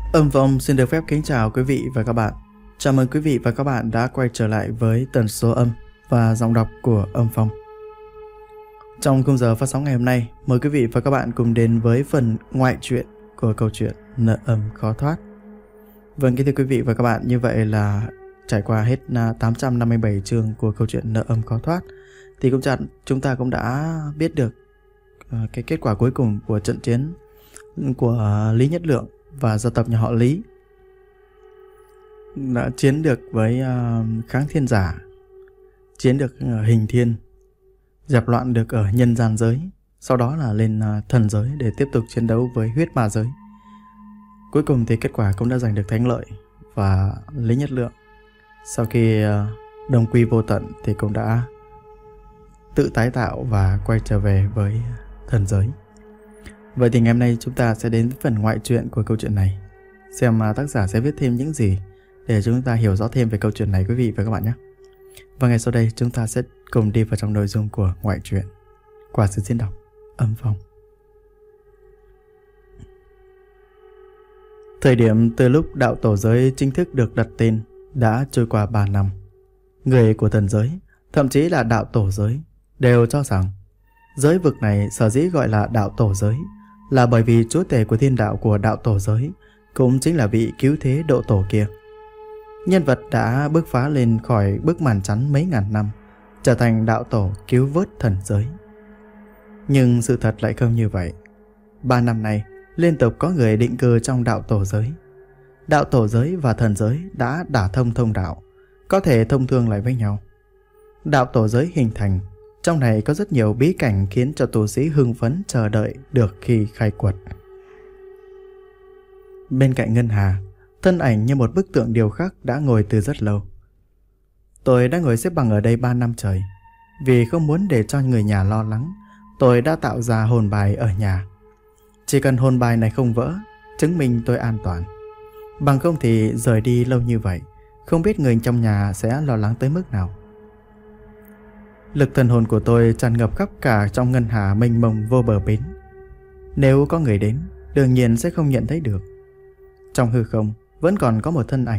Âm Phong xin được phép kính chào quý vị và các bạn. Chào mừng quý vị và các bạn đã quay trở lại với tần số âm và giọng đọc của Âm Phong. Trong khung giờ phát sóng ngày hôm nay, mời quý vị và các bạn cùng đến với phần ngoại truyện của câu chuyện Nợ Âm Khó Thoát. Vâng, kính thưa quý vị và các bạn, như vậy là trải qua hết 857 chương của câu chuyện Nợ Âm Khó Thoát thì chúng ta cũng đã biết được cái kết quả cuối cùng của trận chiến của Lý Nhất Lượng và gia tộc nhà họ Lý. Đã chiến được với Kháng Thiên Giả, chiến được Hình Thiên, dẹp loạn được ở nhân gian giới, sau đó là lên thần giới để tiếp tục chiến đấu với huyết ma giới. Cuối cùng thì kết quả cũng đã giành được thắng lợi, và Lý Nhất Lượng sau khi đồng quy vô tận thì cũng đã tự tái tạo và quay trở về với thần giới. Vậy thì ngày hôm nay chúng ta sẽ đến với phần ngoại truyện của câu chuyện này, xem tác giả sẽ viết thêm những gì để chúng ta hiểu rõ thêm về câu chuyện này quý vị và các bạn nhé. Và ngay sau đây chúng ta sẽ cùng đi vào trong nội dung của ngoại truyện qua sự diễn đọc Âm Phong. Thời điểm từ lúc đạo tổ giới chính thức được đặt tên đã trôi qua 3 năm. Người của thần giới, thậm chí là đạo tổ giới, đều cho rằng giới vực này sở dĩ gọi là đạo tổ giới là bởi vì chúa tể của thiên đạo của đạo tổ giới cũng chính là vị cứu thế độ tổ kia. Nhân vật đã bước phá lên khỏi bức màn chắn mấy ngàn năm, trở thành đạo tổ cứu vớt thần giới. Nhưng sự thật lại không như vậy. 3 năm nay, liên tục có người định cư trong đạo tổ giới. Đạo tổ giới và thần giới đã đả thông đạo, có thể thông thương lại với nhau. Đạo tổ giới hình thành, trong này có rất nhiều bí cảnh khiến cho tu sĩ hưng phấn chờ đợi được khi khai quật. Bên cạnh Ngân Hà, thân ảnh như một bức tượng điêu khắc đã ngồi từ rất lâu. Tôi đã ngồi xếp bằng ở đây 3 năm trời. Vì không muốn để cho người nhà lo lắng, tôi đã tạo ra hồn bài ở nhà. Chỉ cần hồn bài này không vỡ, chứng minh tôi an toàn. Bằng không thì rời đi lâu như vậy, không biết người trong nhà sẽ lo lắng tới mức nào. Lực thần hồn của tôi tràn ngập khắp cả trong Ngân Hà mênh mông vô bờ bến. Nếu có người đến, đương nhiên sẽ không nhận thấy được. Trong hư không vẫn còn có một thân ảnh.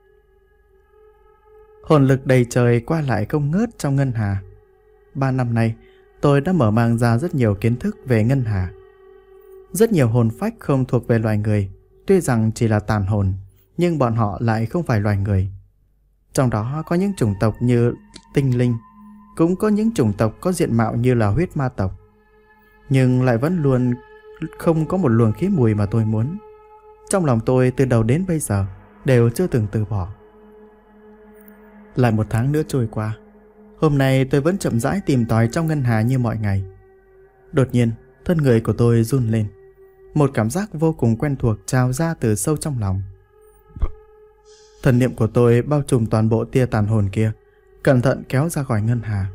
Hồn lực đầy trời qua lại không ngớt trong Ngân Hà. 3 năm nay, tôi đã mở mang ra rất nhiều kiến thức về Ngân Hà. Rất nhiều hồn phách không thuộc về loài người, tuy rằng chỉ là tàn hồn, nhưng bọn họ lại không phải loài người. Trong đó có những chủng tộc như tinh linh, cũng có những chủng tộc có diện mạo như là huyết ma tộc, nhưng lại vẫn luôn không có một luồng khí mùi mà tôi muốn. Trong lòng tôi từ đầu đến bây giờ đều chưa từng từ bỏ. Lại 1 tháng nữa trôi qua. Hôm nay tôi vẫn chậm rãi tìm tòi trong Ngân Hà như mọi ngày. Đột nhiên, thân người của tôi run lên. Một cảm giác vô cùng quen thuộc trào ra từ sâu trong lòng. Thần niệm của tôi bao trùm toàn bộ tia tàn hồn kia, cẩn thận kéo ra khỏi Ngân Hà.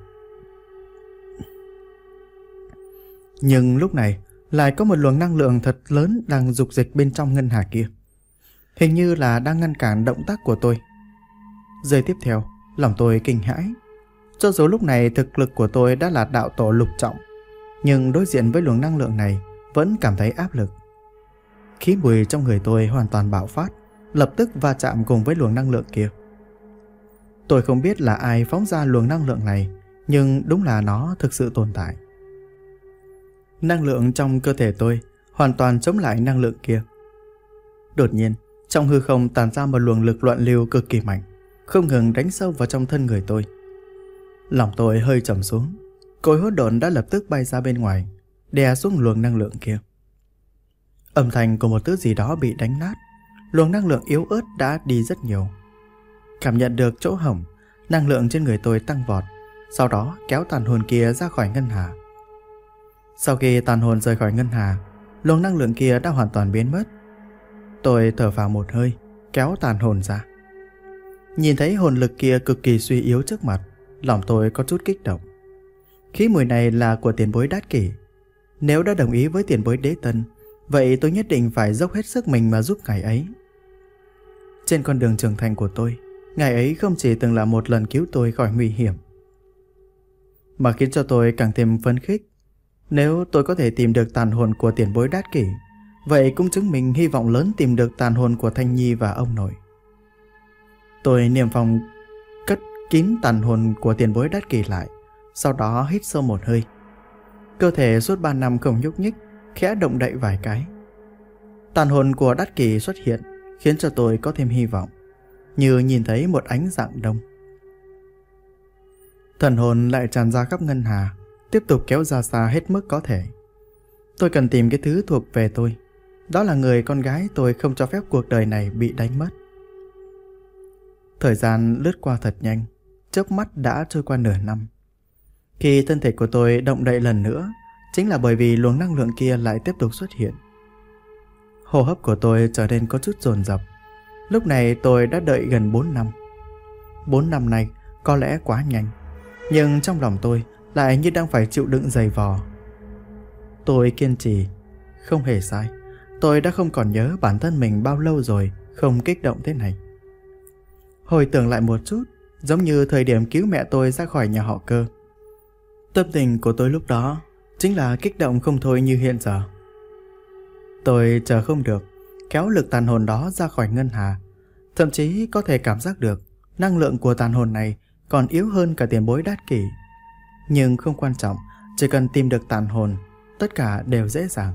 Nhưng lúc này lại có một luồng năng lượng thật lớn đang dục dịch bên trong Ngân Hà kia. Hình như là đang ngăn cản động tác của tôi. Giây tiếp theo, lòng tôi kinh hãi. Cho dù lúc này thực lực của tôi đã là đạo tổ lục trọng, nhưng đối diện với luồng năng lượng này vẫn cảm thấy áp lực. Khí mùi trong người tôi hoàn toàn bạo phát, lập tức va chạm cùng với luồng năng lượng kia. Tôi không biết là ai phóng ra luồng năng lượng này, nhưng đúng là nó thực sự tồn tại. Năng lượng trong cơ thể tôi hoàn toàn chống lại năng lượng kia. Đột nhiên, trong hư không tàn ra một luồng lực loạn lưu cực kỳ mạnh, không ngừng đánh sâu vào trong thân người tôi. Lòng tôi hơi trầm xuống, cối hỗn độn đã lập tức bay ra bên ngoài, đè xuống luồng năng lượng kia. Âm thanh của một thứ gì đó bị đánh nát, luồng năng lượng yếu ớt đã đi rất nhiều. Cảm nhận được chỗ hổng, năng lượng trên người tôi tăng vọt, sau đó kéo tàn hồn kia ra khỏi Ngân Hà. Sau khi tàn hồn rời khỏi Ngân Hà, luồng năng lượng kia đã hoàn toàn biến mất. Tôi thở vào một hơi, kéo tàn hồn ra. Nhìn thấy hồn lực kia cực kỳ suy yếu trước mặt, lòng tôi có chút kích động. Khí mùi này là của tiền bối Đát Kỷ. Nếu đã đồng ý với tiền bối Đế Tân, vậy tôi nhất định phải dốc hết sức mình mà giúp ngài ấy. Trên con đường trưởng thành của tôi, ngài ấy không chỉ từng là một lần cứu tôi khỏi nguy hiểm, mà khiến cho tôi càng thêm phấn khích. Nếu tôi có thể tìm được tàn hồn của tiền bối Đát Kỷ, Vậy cũng chứng minh hy vọng lớn tìm được tàn hồn của Thanh Nhi và ông nội. Tôi niệm phòng cất kín tàn hồn của tiền bối Đát Kỷ lại, sau đó hít sâu một hơi. Cơ thể suốt 3 năm không nhúc nhích, khẽ động đậy vài cái. Tàn hồn của Đát Kỷ xuất hiện, khiến cho tôi có thêm hy vọng, như nhìn thấy một ánh dạng đông. Thần hồn lại tràn ra khắp ngân hà, tiếp tục kéo ra xa hết mức có thể. Tôi cần tìm cái thứ thuộc về tôi. Đó là người con gái tôi không cho phép cuộc đời này bị đánh mất. Thời gian lướt qua thật nhanh, chớp mắt đã trôi qua nửa năm. Khi thân thể của tôi động đậy lần nữa, chính là bởi vì luồng năng lượng kia lại tiếp tục xuất hiện. Hô hấp của tôi trở nên có chút dồn dập. Lúc này tôi đã đợi gần 4 năm. 4 năm này có lẽ quá nhanh, nhưng trong lòng tôi lại như đang phải chịu đựng dày vò. Tôi kiên trì, không hề sai. Tôi đã không còn nhớ bản thân mình bao lâu rồi không kích động thế này. Hồi tưởng lại một chút, giống như thời điểm cứu mẹ tôi ra khỏi nhà họ Cơ. Tâm tình của tôi lúc đó chính là kích động không thôi như hiện giờ. Tôi chờ không được, kéo lực tàn hồn đó ra khỏi ngân hà. Thậm chí có thể cảm giác được năng lượng của tàn hồn này còn yếu hơn cả tiền bối Đát Kỷ. Nhưng không quan trọng, chỉ cần tìm được tàn hồn, tất cả đều dễ dàng.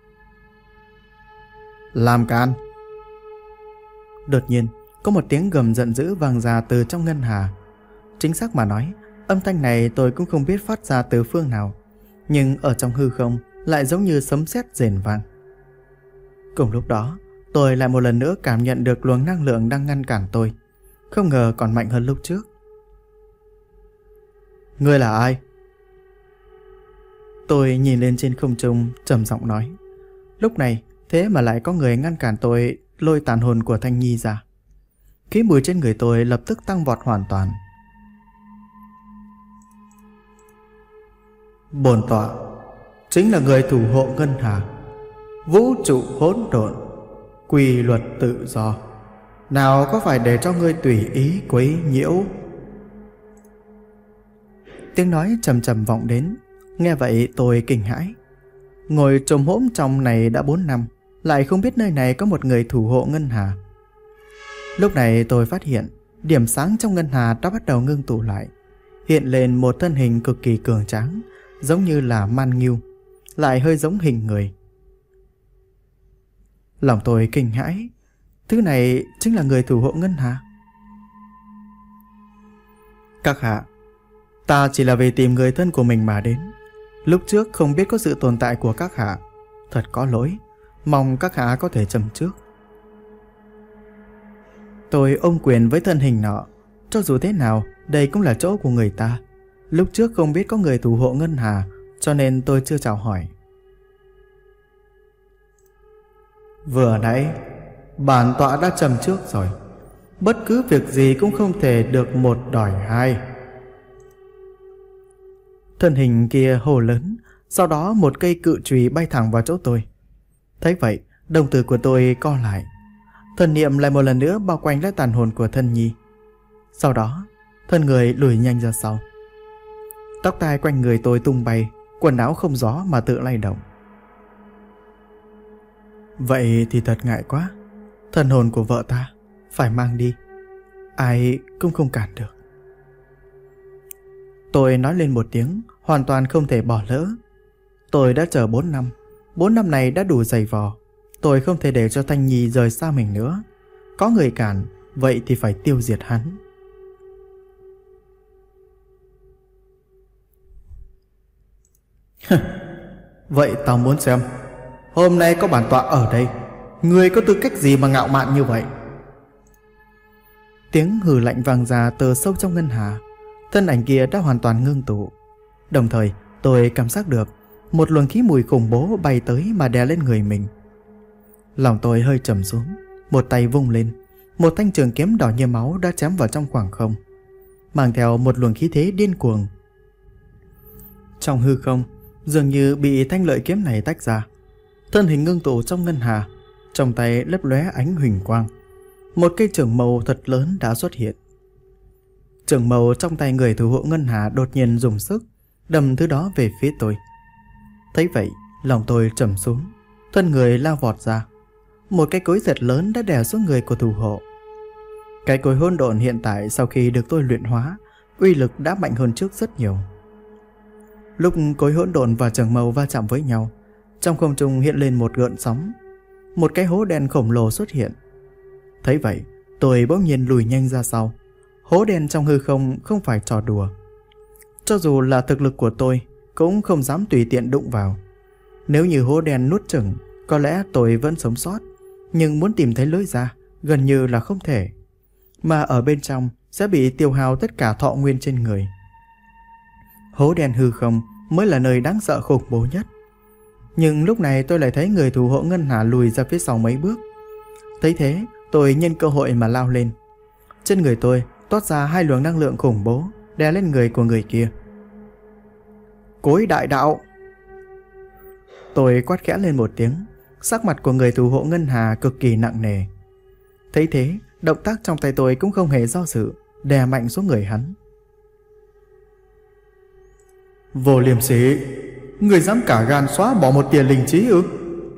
Làm càn! Đột nhiên, có một tiếng gầm giận dữ vang ra từ trong ngân hà. Chính xác mà nói, âm thanh này tôi cũng không biết phát ra từ phương nào, nhưng ở trong hư không lại giống như sấm sét rền vang. Cùng lúc đó, tôi lại một lần nữa cảm nhận được luồng năng lượng đang ngăn cản tôi, không ngờ còn mạnh hơn lúc trước. Ngươi là ai? Tôi nhìn lên trên không trung, trầm giọng nói. Lúc này, thế mà lại có người ngăn cản tôi lôi tàn hồn của Thanh Nhi ra. Khí mùi trên người tôi lập tức tăng vọt hoàn toàn. Bổn tọa chính là người thủ hộ ngân hà, vũ trụ hỗn độn, quy luật tự do, nào có phải để cho ngươi tùy ý quấy nhiễu. Tiếng nói trầm trầm vọng đến. Nghe vậy tôi kinh hãi. Ngồi trồm hổm trong này đã 4 năm, lại không biết nơi này có một người thủ hộ ngân hà. Lúc này tôi phát hiện điểm sáng trong ngân hà đã bắt đầu ngưng tụ lại, hiện lên một thân hình cực kỳ cường tráng, giống như là man ngưu, lại hơi giống hình người. Lòng tôi kinh hãi. Thứ này chính là người thủ hộ ngân hà. Các hạ, ta chỉ là vì tìm người thân của mình mà đến. Lúc trước không biết có sự tồn tại của các hạ, thật có lỗi, mong các hạ có thể châm trước. Tôi ôm quyền với thân hình nọ. Cho dù thế nào, đây cũng là chỗ của người ta. Lúc trước không biết có người thủ hộ ngân hà, cho nên tôi chưa chào hỏi. Vừa nãy bản tọa đã châm trước rồi. Bất cứ việc gì cũng không thể được một đòi hai. Thân hình kia hô lớn. Sau đó một cây cự chùy bay thẳng vào chỗ tôi. Thấy vậy, đồng tử của tôi co lại. Thần niệm lại một lần nữa bao quanh lấy tàn hồn của thân nhi. Sau đó, thân người lùi nhanh ra sau. Tóc tai quanh người tôi tung bay, quần áo không gió mà tự lay động. Vậy thì thật ngại quá. Thần hồn của vợ ta phải mang đi, ai cũng không cản được. Tôi nói lên một tiếng, hoàn toàn không thể bỏ lỡ. Tôi đã chờ 4 năm. 4 năm này đã đủ dày vò. Tôi không thể để cho Thanh Nhi rời xa mình nữa. Có người cản, vậy thì phải tiêu diệt hắn. Vậy tao muốn xem, hôm nay có bản tọa ở đây, ngươi có tư cách gì mà ngạo mạn như vậy? Tiếng hừ lạnh vang ra từ sâu trong ngân hà. Thân ảnh kia đã hoàn toàn ngưng tụ. Đồng thời tôi cảm giác được một luồng khí mùi khủng bố bay tới mà đè lên người mình. Lòng tôi hơi trầm xuống. Một tay vung lên, một thanh trường kiếm đỏ như máu đã chém vào trong khoảng không, mang theo một luồng khí thế điên cuồng. Trong hư không dường như bị thanh lợi kiếm này tách ra. Thân hình ngưng tụ trong ngân hà, trong tay lấp lóe ánh huỳnh quang. Một cây trường mâu thật lớn đã xuất hiện. Trường mâu trong tay người thủ hộ ngân hà đột nhiên dùng sức đâm thứ đó về phía tôi. Thấy vậy, lòng tôi trầm xuống. thân người lao vọt ra. Một cái cối thật lớn đã đè xuống người của thủ hộ. Cái cối hỗn độn hiện tại sau khi được tôi luyện hóa, uy lực đã mạnh hơn trước rất nhiều. Lúc cối hỗn độn và trường mâu va chạm với nhau, trong không trung hiện lên một gợn sóng. Một cái hố đen khổng lồ xuất hiện. Thấy vậy, tôi bỗng nhiên lùi nhanh ra sau. Hố đen trong hư không không phải trò đùa. Cho dù là thực lực của tôi, cũng không dám tùy tiện đụng vào. Nếu như hố đen nuốt chửng, có lẽ tôi vẫn sống sót, nhưng muốn tìm thấy lối ra gần như là không thể. Mà ở bên trong sẽ bị tiêu hao tất cả thọ nguyên trên người. Hố đen hư không mới là nơi đáng sợ khủng bố nhất. Nhưng lúc này tôi lại thấy người thủ hộ ngân hà lùi ra phía sau mấy bước. Thấy thế, tôi nhân cơ hội mà lao lên. Trên người tôi toát ra 2 luồng năng lượng khủng bố đè lên người của người kia. Cối đại đạo! Tôi quát khẽ lên một tiếng. Sắc mặt của người thủ hộ ngân hà cực kỳ nặng nề. Thấy thế, động tác trong tay tôi cũng không hề do dự, đè mạnh xuống người hắn. Vô liêm sỉ! Người dám cả gan xóa bỏ một tia linh trí ư?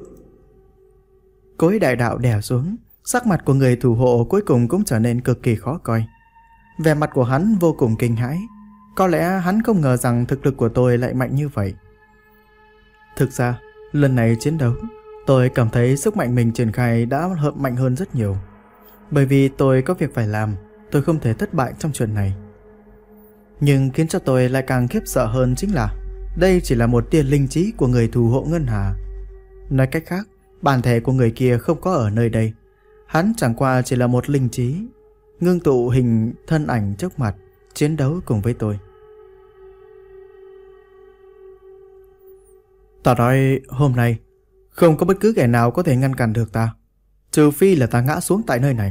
Cối đại đạo đè xuống, sắc mặt của người thủ hộ cuối cùng cũng trở nên cực kỳ khó coi. Vẻ mặt của hắn vô cùng kinh hãi. Có lẽ hắn không ngờ rằng thực lực của tôi lại mạnh như vậy. Thực ra, lần này chiến đấu, tôi cảm thấy sức mạnh mình triển khai đã mạnh hơn rất nhiều. Bởi vì tôi có việc phải làm, tôi không thể thất bại trong chuyện này. Nhưng khiến cho tôi lại càng khiếp sợ hơn chính là đây chỉ là một tia linh trí của người thủ hộ ngân hà. Nói cách khác, bản thể của người kia không có ở nơi đây. Hắn chẳng qua chỉ là một linh trí, ngưng tụ hình thân ảnh trước mặt, chiến đấu cùng với tôi. Ta nói hôm nay không có bất cứ kẻ nào có thể ngăn cản được ta, trừ phi là ta ngã xuống tại nơi này.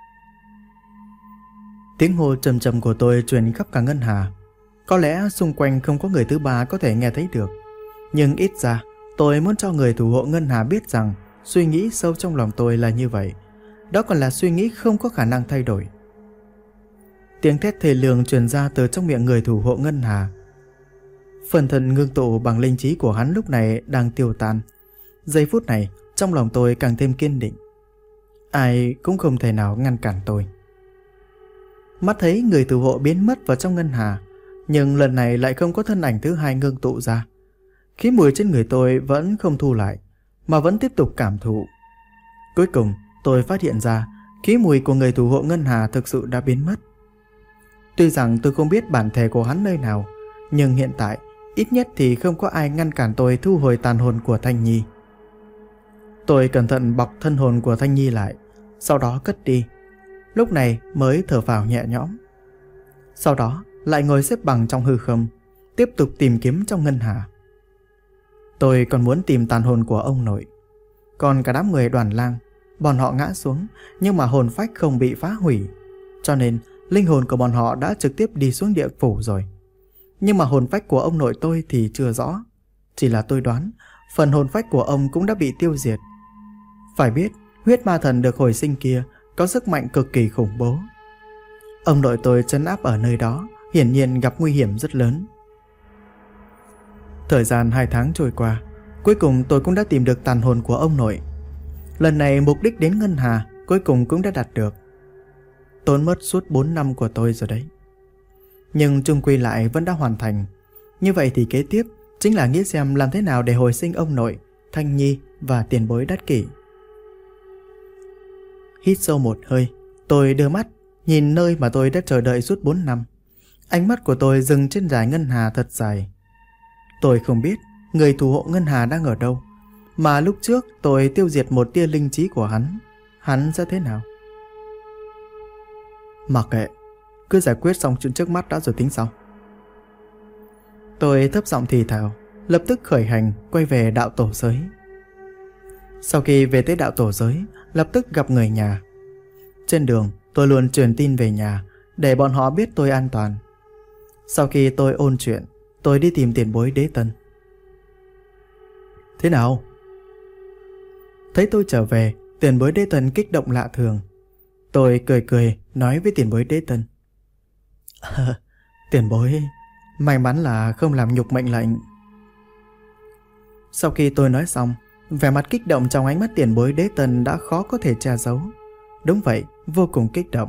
Tiếng hô trầm trầm của tôi truyền khắp cả ngân hà. Có lẽ xung quanh không có người thứ ba có thể nghe thấy được, nhưng ít ra tôi muốn cho người thủ hộ ngân hà biết rằng suy nghĩ sâu trong lòng tôi là như vậy. Đó còn là suy nghĩ không có khả năng thay đổi. Tiếng thét thê lương truyền ra từ trong miệng người thủ hộ ngân hà. Phần thân ngưng tụ bằng linh trí của hắn lúc này đang tiêu tan. Giây phút này trong lòng tôi càng thêm kiên định. Ai cũng không thể nào ngăn cản tôi. Mắt thấy người thủ hộ biến mất vào trong ngân hà, nhưng lần này lại không có thân ảnh thứ hai ngưng tụ ra. Khí mùi trên người tôi vẫn không thu lại, mà vẫn tiếp tục cảm thụ. Cuối cùng tôi phát hiện ra khí mùi của người thủ hộ ngân hà thực sự đã biến mất. Tuy rằng tôi không biết bản thể của hắn nơi nào, nhưng hiện tại ít nhất thì không có ai ngăn cản tôi thu hồi tàn hồn của Thanh Nhi. Tôi cẩn thận bọc thân hồn của Thanh Nhi lại, sau đó cất đi. Lúc này mới thở phào nhẹ nhõm. Sau đó lại ngồi xếp bằng trong hư không, tiếp tục tìm kiếm trong ngân hà. Tôi còn muốn tìm tàn hồn của ông nội. Còn cả đám người Đoàn Lang, bọn họ ngã xuống, nhưng mà hồn phách không bị phá hủy, cho nên linh hồn của bọn họ đã trực tiếp đi xuống địa phủ rồi. Nhưng mà hồn phách của ông nội tôi thì chưa rõ. Chỉ là tôi đoán phần hồn phách của ông cũng đã bị tiêu diệt. Phải biết huyết ma thần được hồi sinh kia có sức mạnh cực kỳ khủng bố. Ông nội tôi trấn áp ở nơi đó hiển nhiên gặp nguy hiểm rất lớn. Thời gian 2 tháng trôi qua, cuối cùng tôi cũng đã tìm được tàn hồn của ông nội. Lần này mục đích đến ngân hà cuối cùng cũng đã đạt được. Tốn mất suốt 4 năm của tôi rồi đấy, nhưng chung quy lại vẫn đã hoàn thành. Như vậy thì kế tiếp chính là nghĩ xem làm thế nào để hồi sinh ông nội, Thanh Nhi và tiền bối Đắc Kỷ. Hít sâu một hơi, tôi đưa mắt nhìn nơi mà tôi đã chờ đợi suốt 4 năm. Ánh mắt của tôi dừng trên dải ngân hà thật dài. Tôi không biết người thủ hộ ngân hà đang ở đâu, mà lúc trước tôi tiêu diệt một tia linh trí của hắn sẽ thế nào? Mặc kệ, cứ giải quyết xong chuyện trước mắt đã rồi tính sau. Tôi thấp giọng thì thào, lập tức khởi hành quay về đạo tổ giới. Sau khi về tới đạo tổ giới, lập tức gặp người nhà. Trên đường tôi luôn truyền tin về nhà để bọn họ biết tôi an toàn. Sau khi tôi ôn chuyện, tôi đi tìm tiền bối Đế Tân. Thế nào? Thấy tôi trở về, tiền bối Đế Tân kích động lạ thường. Tôi cười nói với tiền bối Đế Tân. Tiền bối, may mắn là không làm nhục mệnh lệnh. Sau khi tôi nói xong, Vẻ mặt kích động trong ánh mắt tiền bối Đế Tân đã khó có thể che giấu. Đúng vậy, vô cùng kích động.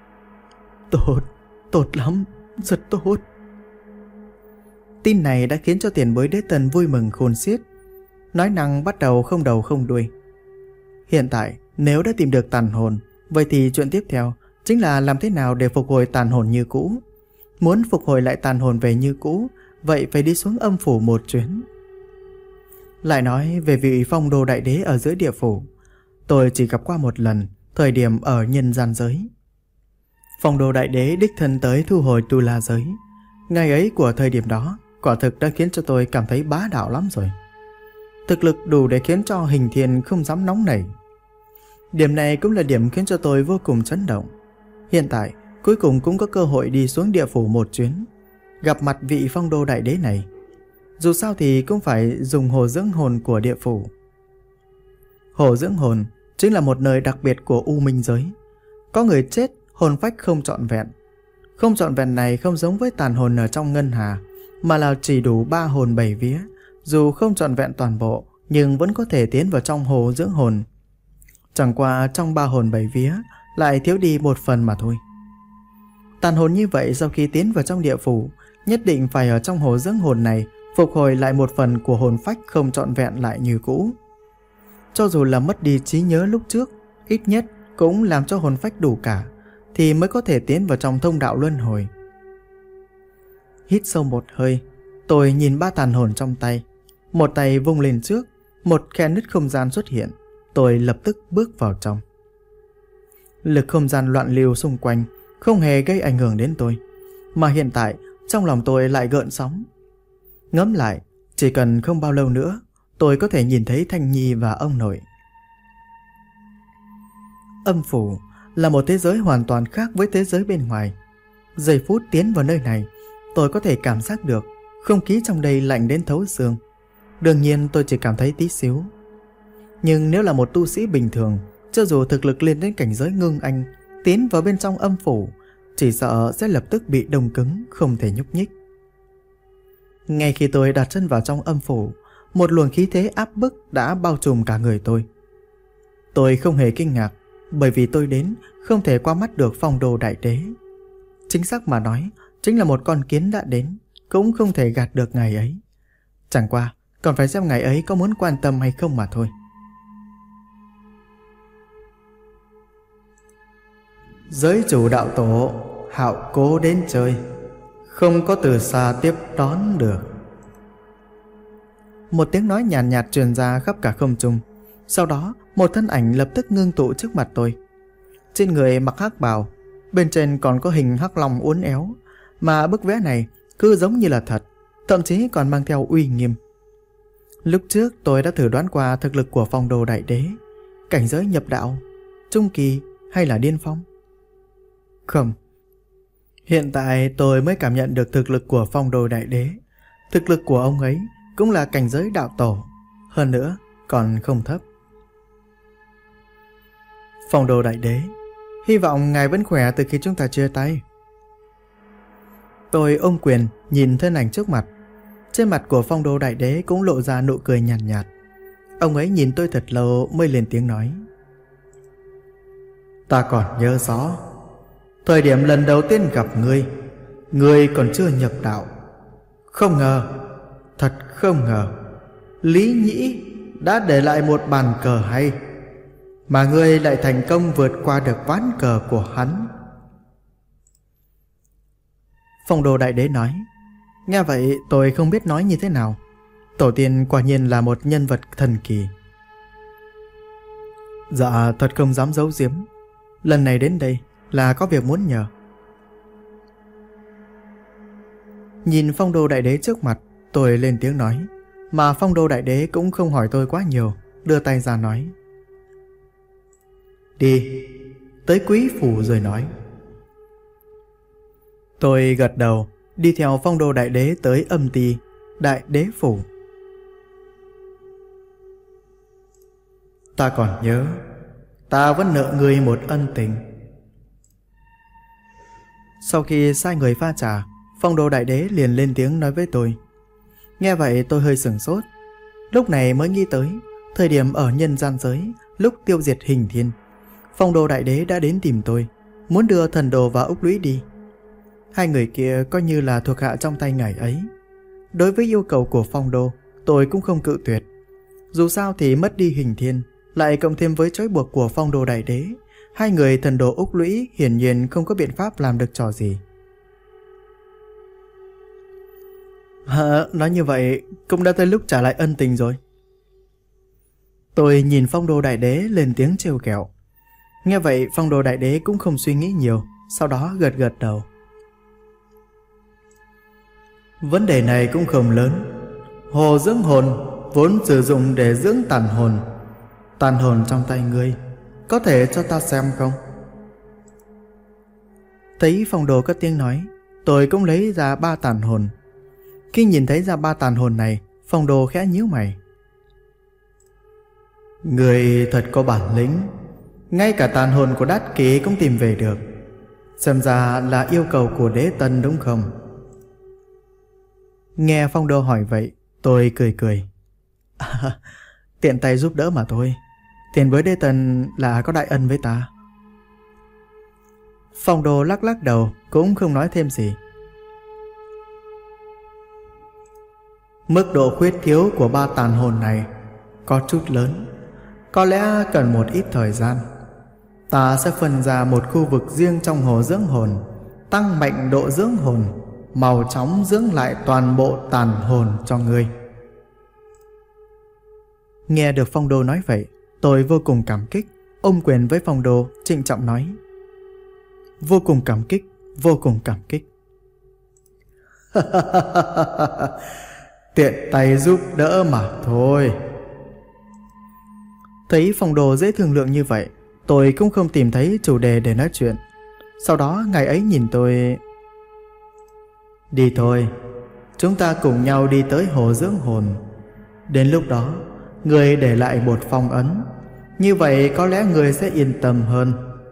Tốt lắm, rất tốt. Tin này đã khiến cho tiền bối Đế Tân vui mừng khôn xiết, nói năng bắt đầu không đầu không đuôi. Hiện tại, nếu đã tìm được tàn hồn, vậy thì chuyện tiếp theo chính là làm thế nào để phục hồi tàn hồn như cũ. Muốn phục hồi lại tàn hồn về như cũ, vậy phải đi xuống âm phủ một chuyến. Lại nói về vị Phong Đô Đại Đế ở dưới địa phủ, tôi chỉ gặp qua một lần, thời điểm ở nhân gian giới. Phong Đô Đại Đế đích thân tới thu hồi Tu La giới. Ngày ấy của thời điểm đó, quả thực đã khiến cho tôi cảm thấy bá đạo lắm rồi. Thực lực đủ để khiến cho Hình Thiên không dám nóng nảy. Điểm này cũng là điểm khiến cho tôi vô cùng chấn động. Hiện tại, cuối cùng cũng có cơ hội đi xuống địa phủ một chuyến, gặp mặt vị Phong Đô Đại Đế này. Dù sao thì cũng phải dùng hồ dưỡng hồn của địa phủ. Hồ dưỡng hồn chính là một nơi đặc biệt của U Minh giới. Có người chết, hồn phách không trọn vẹn. Không trọn vẹn này không giống với tàn hồn ở trong ngân hà, mà là chỉ đủ 3 hồn 7 vía. Dù không trọn vẹn toàn bộ, nhưng vẫn có thể tiến vào trong hồ dưỡng hồn. Chẳng qua trong 3 hồn 7 vía lại thiếu đi một phần mà thôi. Tàn hồn như vậy sau khi tiến vào trong địa phủ, nhất định phải ở trong hồ dưỡng hồn này phục hồi lại một phần của hồn phách không trọn vẹn lại như cũ. Cho dù là mất đi trí nhớ lúc trước, ít nhất cũng làm cho hồn phách đủ cả, thì mới có thể tiến vào trong thông đạo luân hồi. Hít sâu một hơi, tôi nhìn 3 tàn hồn trong tay. Một tay vung lên trước, một khe nứt không gian xuất hiện. Tôi lập tức bước vào trong. Lực không gian loạn lưu xung quanh không hề gây ảnh hưởng đến tôi, mà hiện tại trong lòng tôi lại gợn sóng. Ngẫm lại, chỉ cần không bao lâu nữa, tôi có thể nhìn thấy Thanh Nhi và ông nội. Âm phủ là một thế giới hoàn toàn khác với thế giới bên ngoài. Giây phút tiến vào nơi này, tôi có thể cảm giác được không khí trong đây lạnh đến thấu xương. Đương nhiên tôi chỉ cảm thấy tí xíu. Nhưng nếu là một tu sĩ bình thường, cho dù thực lực lên đến cảnh giới ngưng anh, tiến vào bên trong âm phủ, chỉ sợ sẽ lập tức bị đông cứng, không thể nhúc nhích. Ngay khi tôi đặt chân vào trong âm phủ, một luồng khí thế áp bức đã bao trùm cả người tôi. Tôi không hề kinh ngạc, bởi vì tôi đến không thể qua mắt được Phong Đô Đại Đế. Chính xác mà nói, chính là một con kiến đã đến, cũng không thể gạt được ngày ấy. Chẳng qua, còn phải xem ngày ấy có muốn quan tâm hay không mà thôi. Giới chủ đạo tổ, Hạo Cố đến chơi, không có từ xa tiếp đón được. Một tiếng nói nhàn nhạt truyền ra khắp cả không trung. Sau đó, một thân ảnh lập tức ngưng tụ trước mặt tôi. Trên người mặc hắc bào, bên trên còn có hình hắc long uốn éo, mà bức vẽ này cứ giống như là thật, thậm chí còn mang theo uy nghiêm. Lúc trước tôi đã thử đoán qua thực lực của Phong Đô Đại Đế, cảnh giới nhập đạo, trung kỳ hay là điên phong. Không. Hiện tại tôi mới cảm nhận được thực lực của Phong Đô Đại Đế. Thực lực của ông ấy cũng là cảnh giới đạo tổ, hơn nữa còn không thấp. Phong Đô Đại Đế, hy vọng ngài vẫn khỏe từ khi chúng ta chia tay. Tôi ôm quyền nhìn thân ảnh trước mặt. Trên mặt của Phong Đô Đại Đế cũng lộ ra nụ cười nhàn nhạt. Ông ấy nhìn tôi thật lâu mới lên tiếng nói. Ta còn nhớ rõ, thời điểm lần đầu tiên gặp ngươi còn chưa nhập đạo. Không ngờ, thật không ngờ, Lý Nhĩ đã để lại một bàn cờ hay, mà ngươi lại thành công vượt qua được ván cờ của hắn. Phong Đô Đại Đế nói. Nghe vậy tôi không biết nói như thế nào. Tổ tiên quả nhiên là một nhân vật thần kỳ. Dạ thật không dám giấu giếm, lần này đến đây là có việc muốn nhờ. Nhìn Phong Đô Đại Đế trước mặt, tôi lên tiếng nói. Mà Phong Đô Đại Đế cũng không hỏi tôi quá nhiều, đưa tay ra nói. Đi, tới Quý Phủ rồi nói. Tôi gật đầu, đi theo Phong Đô Đại Đế tới Âm Ti, Đại Đế Phủ. Ta còn nhớ, ta vẫn nợ ngươi một ân tình. Sau khi sai người pha trà, Phong Đô Đại Đế liền lên tiếng nói với tôi. Nghe vậy tôi hơi sửng sốt. Lúc này mới nghĩ tới, Thời điểm ở nhân gian giới, lúc tiêu diệt Hình Thiên, Phong Đô Đại Đế đã đến tìm tôi, muốn đưa thần đồ và Úc Lũy đi. Hai người kia coi như là thuộc hạ trong tay ngài ấy. Đối với yêu cầu của Phong Đô, tôi cũng không cự tuyệt. Dù sao thì mất đi Hình Thiên, lại cộng thêm với trói buộc của Phong Đô Đại Đế, hai người thần đồ Úc Lũy hiển nhiên không có biện pháp làm được trò gì. Nói như vậy cũng đã tới lúc trả lại ân tình rồi. Tôi nhìn Phong Đô Đại Đế lên tiếng trêu ghẹo. Nghe vậy Phong Đô Đại Đế cũng không suy nghĩ nhiều, sau đó gật gật đầu. Vấn đề này cũng không lớn. Hồ dưỡng hồn vốn sử dụng để dưỡng tàn hồn. Tàn hồn trong tay ngươi, có thể cho ta xem không? Thấy Phong Đô cất tiếng nói, tôi cũng lấy ra 3 tàn hồn. Khi nhìn thấy ra 3 tàn hồn này, Phong Đô khẽ nhíu mày. Người thật có bản lĩnh, ngay cả tàn hồn của Đát Kỷ cũng tìm về được. Xem ra là yêu cầu của Đế Tân đúng không? Nghe Phong Đô hỏi vậy, tôi cười cười. Tiện tay giúp đỡ mà thôi. Tiền bối Đế Tân là có đại ân với ta. Phong Đô lắc lắc đầu, cũng không nói thêm gì. Mức độ khuyết thiếu của 3 tàn hồn này có chút lớn, có lẽ cần một ít thời gian. Ta sẽ phân ra một khu vực riêng trong hồ dưỡng hồn, tăng mạnh độ dưỡng hồn, mau chóng dưỡng lại toàn bộ tàn hồn cho ngươi. Nghe được Phong Đô nói vậy, tôi vô cùng cảm kích, ôm quyền với Phong Đô, trịnh trọng nói: Vô cùng cảm kích, vô cùng cảm kích. Tiện tay giúp đỡ mà thôi. Thấy Phong Đô dễ thương lượng như vậy, tôi cũng không tìm thấy chủ đề để nói chuyện. Sau đó ngài ấy nhìn tôi: Đi thôi, chúng ta cùng nhau đi tới hồ dưỡng hồn. Đến lúc đó, người để lại một phong ấn, như vậy có lẽ người sẽ yên tâm hơn.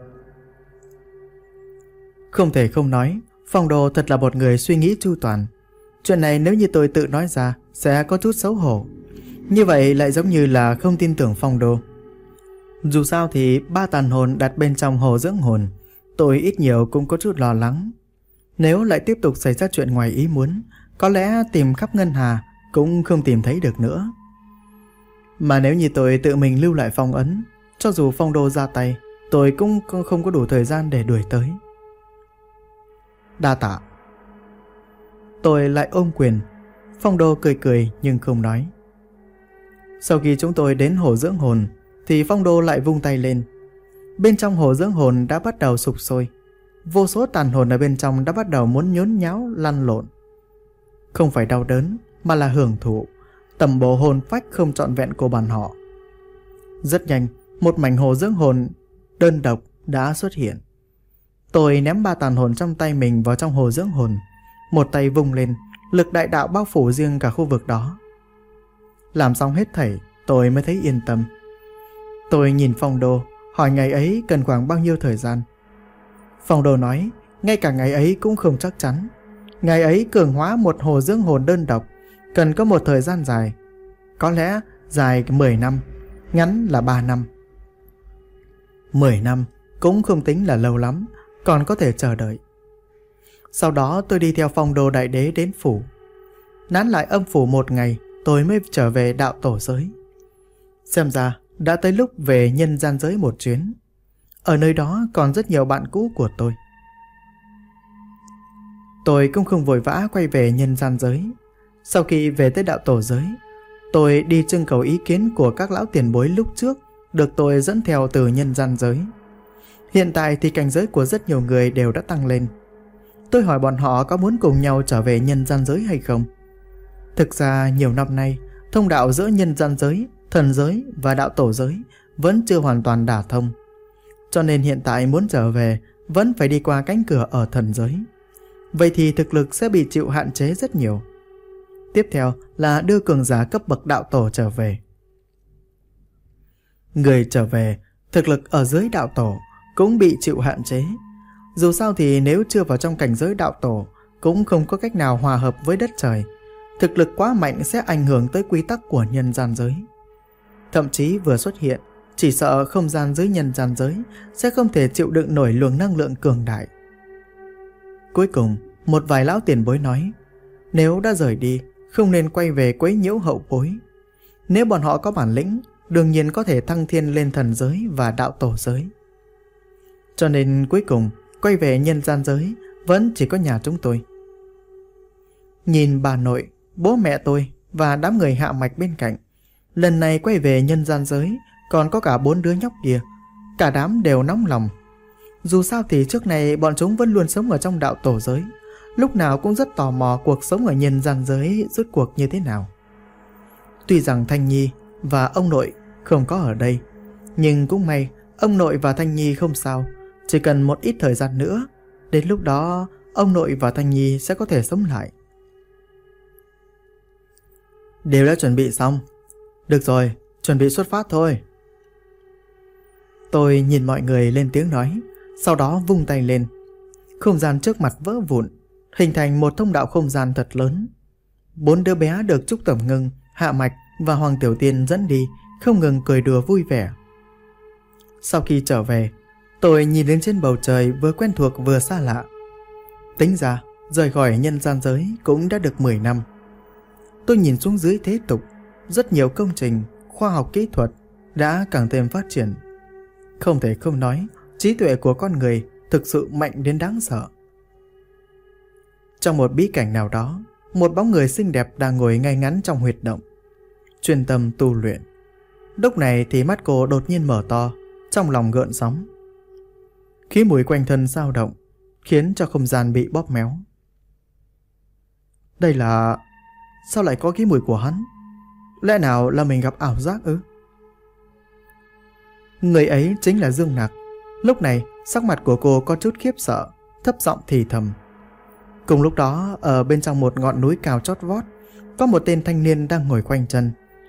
Không thể không nói, Phong Đô thật là một người suy nghĩ chu toàn. Chuyện này nếu như tôi tự nói ra sẽ có chút xấu hổ. Như vậy lại giống như là không tin tưởng Phong Đô. Dù sao thì 3 tàn hồn đặt bên trong hồ dưỡng hồn, tôi ít nhiều cũng có chút lo lắng. Nếu lại tiếp tục xảy ra chuyện ngoài ý muốn, có lẽ tìm khắp ngân hà cũng không tìm thấy được nữa. Mà nếu như tôi tự mình lưu lại phong ấn, cho dù Phong Đô ra tay, tôi cũng không có đủ thời gian để đuổi tới. Đa tạ. Tôi lại ôm quyền. Phong Đô cười cười nhưng không nói. Sau khi chúng tôi đến hồ dưỡng hồn, thì Phong Đô lại vung tay lên. Bên trong hồ dưỡng hồn đã bắt đầu sục sôi. Vô số tàn hồn ở bên trong đã bắt đầu muốn nhốn nháo lăn lộn. Không phải đau đớn, mà là hưởng thụ, tầm bổ hồn phách không trọn vẹn của bọn họ. Rất nhanh, một mảnh hồ dưỡng hồn đơn độc đã xuất hiện. Tôi ném 3 tàn hồn trong tay mình vào trong hồ dưỡng hồn. Một tay vung lên, lực đại đạo bao phủ riêng cả khu vực đó. Làm xong hết thảy, tôi mới thấy yên tâm. Tôi nhìn Phong Đô, hỏi ngày ấy cần khoảng bao nhiêu thời gian. Phong Đô nói, ngay cả ngày ấy cũng không chắc chắn. Ngày ấy cường hóa một hồ dưỡng hồn đơn độc, cần có một thời gian dài. Có lẽ dài 10 năm, ngắn là 3 năm. 10 năm cũng không tính là lâu lắm, còn có thể chờ đợi. Sau đó tôi đi theo Phong Đô Đại Đế đến phủ. Nán lại âm phủ 1 ngày, tôi mới trở về đạo tổ giới. Xem ra đã tới lúc về nhân gian giới một chuyến. Ở nơi đó còn rất nhiều bạn cũ của tôi. Tôi cũng không vội vã quay về nhân gian giới. Sau khi về tới đạo tổ giới, tôi đi trưng cầu ý kiến của các lão tiền bối lúc trước, được tôi dẫn theo từ nhân gian giới. Hiện tại thì cảnh giới của rất nhiều người đều đã tăng lên. Tôi hỏi bọn họ có muốn cùng nhau trở về nhân gian giới hay không. Thực ra nhiều năm nay, thông đạo giữa nhân gian giới, thần giới và đạo tổ giới vẫn chưa hoàn toàn đả thông. Cho nên hiện tại muốn trở về vẫn phải đi qua cánh cửa ở thần giới. Vậy thì thực lực sẽ bị chịu hạn chế rất nhiều. Tiếp theo là đưa cường giả cấp bậc đạo tổ trở về. Người trở về, thực lực ở dưới đạo tổ cũng bị chịu hạn chế. Dù sao thì nếu chưa vào trong cảnh giới đạo tổ, cũng không có cách nào hòa hợp với đất trời. Thực lực quá mạnh sẽ ảnh hưởng tới quy tắc của nhân gian giới. Thậm chí vừa xuất hiện, chỉ sợ không gian dưới nhân gian giới sẽ không thể chịu đựng nổi luồng năng lượng cường đại. Cuối cùng, một vài lão tiền bối nói, nếu đã rời đi, không nên quay về quấy nhiễu hậu bối. Nếu bọn họ có bản lĩnh, đương nhiên có thể thăng thiên lên thần giới và đạo tổ giới. Cho nên cuối cùng, quay về nhân gian giới vẫn chỉ có nhà chúng tôi. Nhìn bà nội, bố mẹ tôi và đám người hạ mạch bên cạnh, lần này quay về nhân gian giới còn có cả 4 đứa nhóc kia, cả đám đều nóng lòng. Dù sao thì trước này bọn chúng vẫn luôn sống ở trong đạo tổ giới, lúc nào cũng rất tò mò cuộc sống ở nhân gian giới rốt cuộc như thế nào. Tuy rằng Thanh Nhi và ông nội không có ở đây, nhưng cũng may ông nội và Thanh Nhi không sao. Chỉ cần một ít thời gian nữa, đến lúc đó ông nội và Thanh Nhi sẽ có thể sống lại. Đều đã chuẩn bị xong. Được rồi, chuẩn bị xuất phát thôi. Tôi nhìn mọi người lên tiếng nói, sau đó vung tay lên. Không gian trước mặt vỡ vụn, hình thành một thông đạo không gian thật lớn. 4 đứa bé được Trúc Tẩm Ngưng, Hạ Mạch và Hoàng Tiểu Tiên dẫn đi, không ngừng cười đùa vui vẻ. Sau khi trở về, tôi nhìn lên trên bầu trời vừa quen thuộc vừa xa lạ. Tính ra, rời khỏi nhân gian giới cũng đã được 10 năm. Tôi nhìn xuống dưới thế tục, rất nhiều công trình, khoa học kỹ thuật đã càng thêm phát triển. Không thể không nói, trí tuệ của con người thực sự mạnh đến đáng sợ. Trong một bí cảnh nào đó, một bóng người xinh đẹp đang ngồi ngay ngắn trong huyệt động, chuyên tâm tu luyện. Lúc này thì mắt cô đột nhiên mở to, trong lòng gợn sóng. Khí mùi quanh thân dao động, khiến cho không gian bị bóp méo. Đây là... sao lại có khí mùi của hắn? Lẽ nào là mình gặp ảo giác ư? Người ấy chính là Dương Nặc. Lúc này, sắc mặt của cô có chút khiếp sợ, thấp giọng thì thầm. Cùng lúc đó, ở bên trong một ngọn núi cao chót vót, có một tên thanh niên đang ngồi khoanh chân.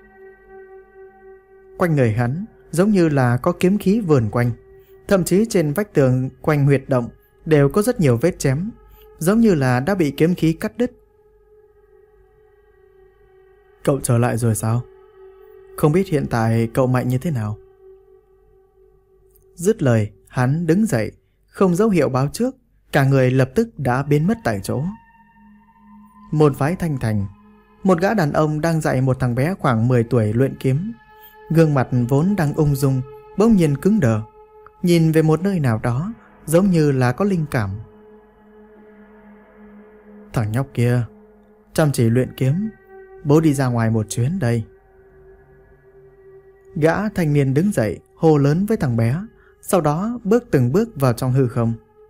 Quanh người hắn giống như là có kiếm khí vờn quanh. Thậm chí trên vách tường quanh huyệt động đều có rất nhiều vết chém, giống như là đã bị kiếm khí cắt đứt. Cậu trở lại rồi sao? Không biết hiện tại cậu mạnh như thế nào? Dứt lời, hắn đứng dậy, không dấu hiệu báo trước, cả người lập tức đã biến mất tại chỗ. Một phái thanh thành, một gã đàn ông đang dạy một thằng bé khoảng 10 tuổi luyện kiếm. Gương mặt vốn đang ung dung, bỗng nhiên cứng đờ, nhìn về một nơi nào đó, giống như là có linh cảm. Thằng nhóc kia, chăm chỉ luyện kiếm, bố đi ra ngoài một chuyến đây. Gã thanh niên đứng dậy, hô lớn với thằng bé, sau đó bước từng bước vào trong hư không.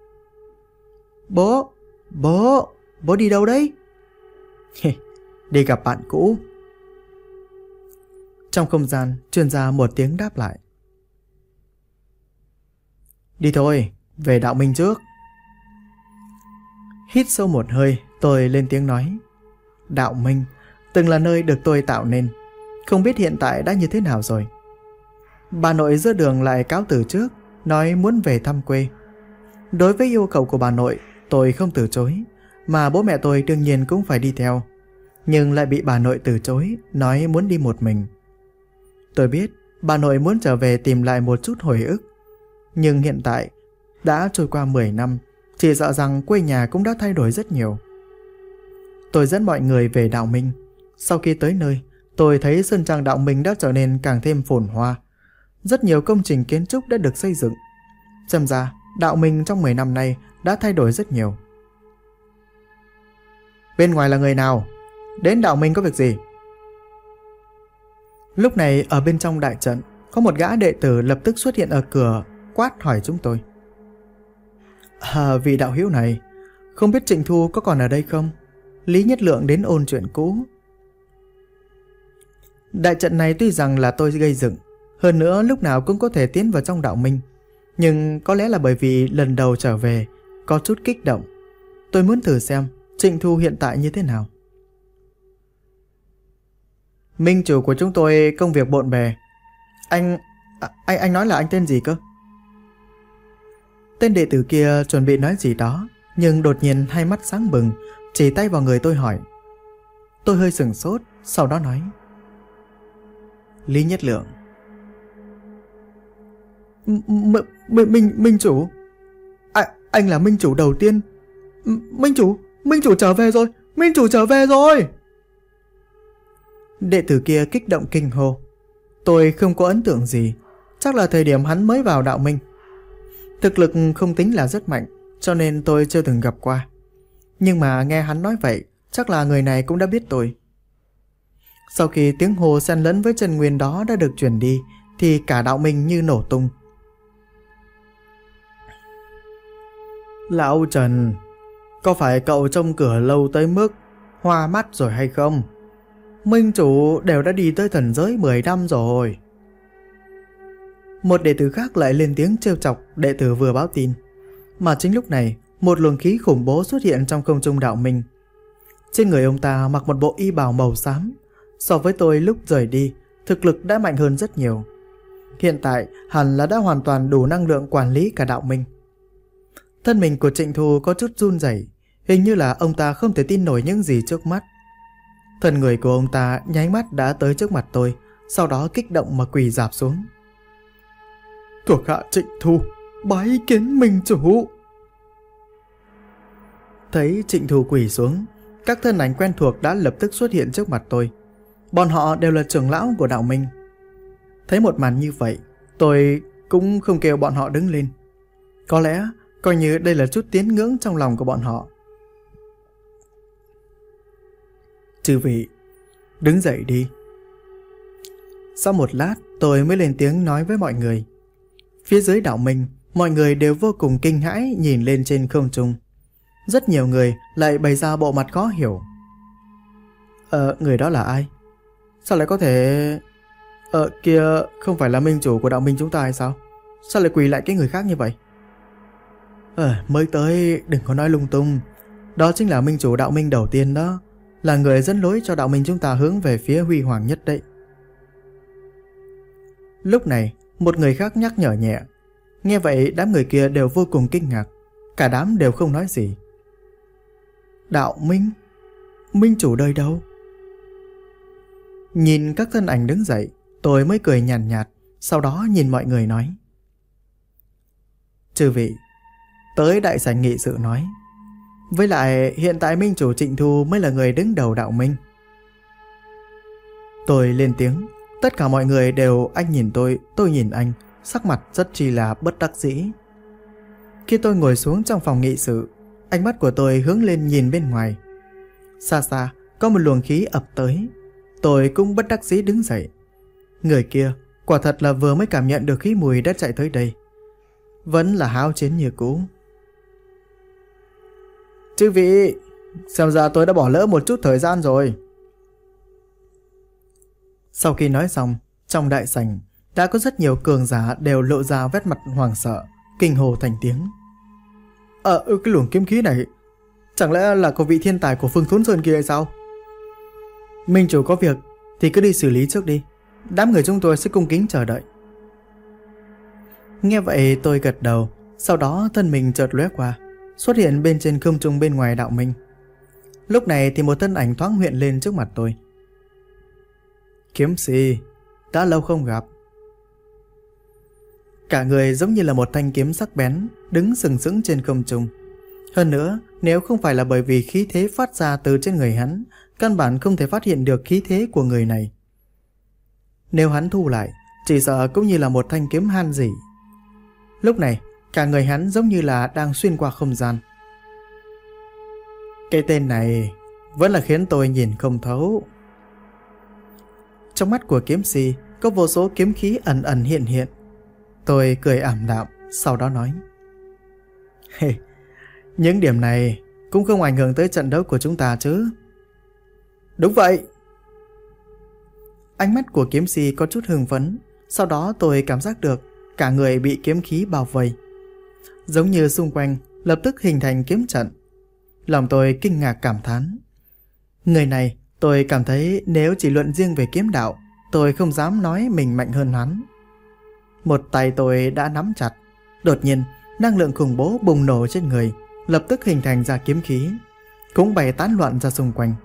Bố đi đâu đấy? Đi gặp bạn cũ. Trong không gian truyền ra một tiếng đáp lại. Đi thôi, về đạo minh trước. Hít sâu một hơi, tôi lên tiếng nói. Đạo minh từng là nơi được tôi tạo nên, không biết hiện tại đã như thế nào rồi. Bà nội giữa đường lại cáo từ trước, nói muốn về thăm quê. Đối với yêu cầu của bà nội, tôi không từ chối, mà bố mẹ tôi đương nhiên cũng phải đi theo, nhưng lại bị bà nội từ chối, nói muốn đi một mình. Tôi biết bà nội muốn trở về tìm lại một chút hồi ức, nhưng hiện tại đã trôi qua 10 năm, chỉ sợ rằng quê nhà cũng đã thay đổi rất nhiều. Tôi dẫn mọi người về đạo minh. Sau khi tới nơi, tôi thấy sơn trang đạo minh đã trở nên càng thêm phồn hoa. Rất nhiều công trình kiến trúc đã được xây dựng. Xem ra, đạo minh trong 10 năm nay đã thay đổi rất nhiều. Bên ngoài là người nào? Đến đạo minh có việc gì? Lúc này ở bên trong đại trận, có một gã đệ tử lập tức xuất hiện ở cửa, quát hỏi chúng tôi. Vị đạo hữu này, không biết Trịnh Thu có còn ở đây không? Lý Nhất Lượng đến ôn chuyện cũ. Đại trận này tuy rằng là tôi gây dựng, hơn nữa lúc nào cũng có thể tiến vào trong đạo minh, nhưng có lẽ là bởi vì lần đầu trở về có chút kích động. Tôi muốn thử xem Trịnh Thu hiện tại như thế nào. Minh chủ của chúng tôi công việc bộn bề. Anh nói là anh tên gì cơ? Tên đệ tử kia chuẩn bị nói gì đó, nhưng đột nhiên hai mắt sáng bừng, chỉ tay vào người tôi hỏi. Tôi hơi sửng sốt, sau đó nói. Lý Nhất Lượng, Minh chủ. Anh là minh chủ đầu tiên. Minh chủ trở về rồi. Minh chủ trở về rồi. Đệ tử kia kích động kinh hô. Tôi không có ấn tượng gì. Chắc là thời điểm hắn mới vào đạo minh. Thực lực không tính là rất mạnh, cho nên tôi chưa từng gặp qua. Nhưng mà nghe hắn nói vậy, chắc là người này cũng đã biết tôi. Sau khi tiếng hô xen lẫn với chân nguyên đó đã được truyền đi, thì cả đạo minh như nổ tung. Lão Trần, có phải cậu trông cửa lâu tới mức hoa mắt rồi hay không? Minh chủ đều đã đi tới thần giới 10 năm rồi. Một đệ tử khác lại lên tiếng trêu chọc đệ tử vừa báo tin. Mà chính lúc này, một luồng khí khủng bố xuất hiện trong không trung đạo minh. Trên người ông ta mặc một bộ y bào màu xám. So với tôi lúc rời đi, thực lực đã mạnh hơn rất nhiều. Hiện tại hẳn là đã hoàn toàn đủ năng lượng quản lý cả đạo minh. Thân mình của Trịnh Thu có chút run rẩy, hình như là ông ta không thể tin nổi những gì trước mắt. Thân người của ông ta nháy mắt đã tới trước mặt tôi, sau đó kích động mà quỳ rạp xuống. Thuộc hạ Trịnh Thu, bái kiến minh chủ. Thấy Trịnh Thu quỳ xuống, các thân ảnh quen thuộc đã lập tức xuất hiện trước mặt tôi. Bọn họ đều là trưởng lão của đạo minh. Thấy một màn như vậy, tôi cũng không kêu bọn họ đứng lên. Có lẽ coi như đây là chút tín ngưỡng trong lòng của bọn họ. Chư vị, đứng dậy đi. Sau một lát, tôi mới lên tiếng nói với mọi người. Phía dưới đạo minh, mọi người đều vô cùng kinh hãi nhìn lên trên không trung. Rất nhiều người lại bày ra bộ mặt khó hiểu. Người đó là ai? Sao lại có thể... kia không phải là minh chủ của đạo minh chúng ta hay sao? Sao lại quỳ lại cái người khác như vậy? Mới tới đừng có nói lung tung. Đó chính là minh chủ đạo minh đầu tiên đó, là người dẫn lối cho đạo minh chúng ta hướng về phía huy hoàng nhất đấy. Lúc này, một người khác nhắc nhở nhẹ. Nghe vậy đám người kia đều vô cùng kinh ngạc. Cả đám đều không nói gì. Đạo minh? Minh chủ đời đâu? Nhìn các thân ảnh đứng dậy, tôi mới cười nhàn nhạt, sau đó nhìn mọi người nói. Chư vị, tới đại sảnh nghị sự nói. Với lại hiện tại minh chủ Trịnh Thu mới là người đứng đầu đạo minh. Tôi lên tiếng, tất cả mọi người đều anh nhìn tôi nhìn anh, sắc mặt rất chi là bất đắc dĩ. Khi tôi ngồi xuống trong phòng nghị sự, ánh mắt của tôi hướng lên nhìn bên ngoài. Xa xa có một luồng khí ập tới. Tôi cũng bất đắc dĩ đứng dậy. Người kia quả thật là vừa mới cảm nhận được khí mùi đã chạy tới đây. Vẫn là háo chiến như cũ. Chư vị, xem ra tôi đã bỏ lỡ một chút thời gian rồi. Sau khi nói xong, trong đại sảnh đã có rất nhiều cường giả đều lộ ra vết mặt hoảng sợ, kinh hồ thành tiếng. Cái luồng kiếm khí này chẳng lẽ là của vị thiên tài của Phương Thốn Sơn kia hay sao? Minh chủ có việc thì cứ đi xử lý trước đi. Đám người chúng tôi sẽ cung kính chờ đợi. Nghe vậy tôi gật đầu. Sau đó thân mình chợt lóe qua, xuất hiện bên trên không trung bên ngoài đạo minh. Lúc này thì một thân ảnh thoáng hiện lên trước mặt tôi. Kiếm sĩ, đã lâu không gặp. Cả người giống như là một thanh kiếm sắc bén, đứng sừng sững trên không trung. Hơn nữa, nếu không phải là bởi vì khí thế phát ra từ trên người hắn, căn bản không thể phát hiện được khí thế của người này. Nếu hắn thu lại, chỉ sợ cũng như là một thanh kiếm han rỉ. Lúc này, cả người hắn giống như là đang xuyên qua không gian. Cái tên này vẫn là khiến tôi nhìn không thấu. Trong mắt của kiếm sĩ có vô số kiếm khí ẩn ẩn hiện hiện. Tôi cười ảm đạm, sau đó nói. Những điểm này cũng không ảnh hưởng tới trận đấu của chúng ta chứ? Đúng vậy. Ánh mắt của kiếm sĩ có chút hưng phấn. Sau đó tôi cảm giác được cả người bị kiếm khí bao vây, giống như xung quanh lập tức hình thành kiếm trận. Lòng tôi kinh ngạc cảm thán. Người này tôi cảm thấy nếu chỉ luận riêng về kiếm đạo, tôi không dám nói mình mạnh hơn hắn. Một tay tôi đã nắm chặt. Đột nhiên năng lượng khủng bố bùng nổ trên người, lập tức hình thành ra kiếm khí, cũng bày tán loạn ra xung quanh.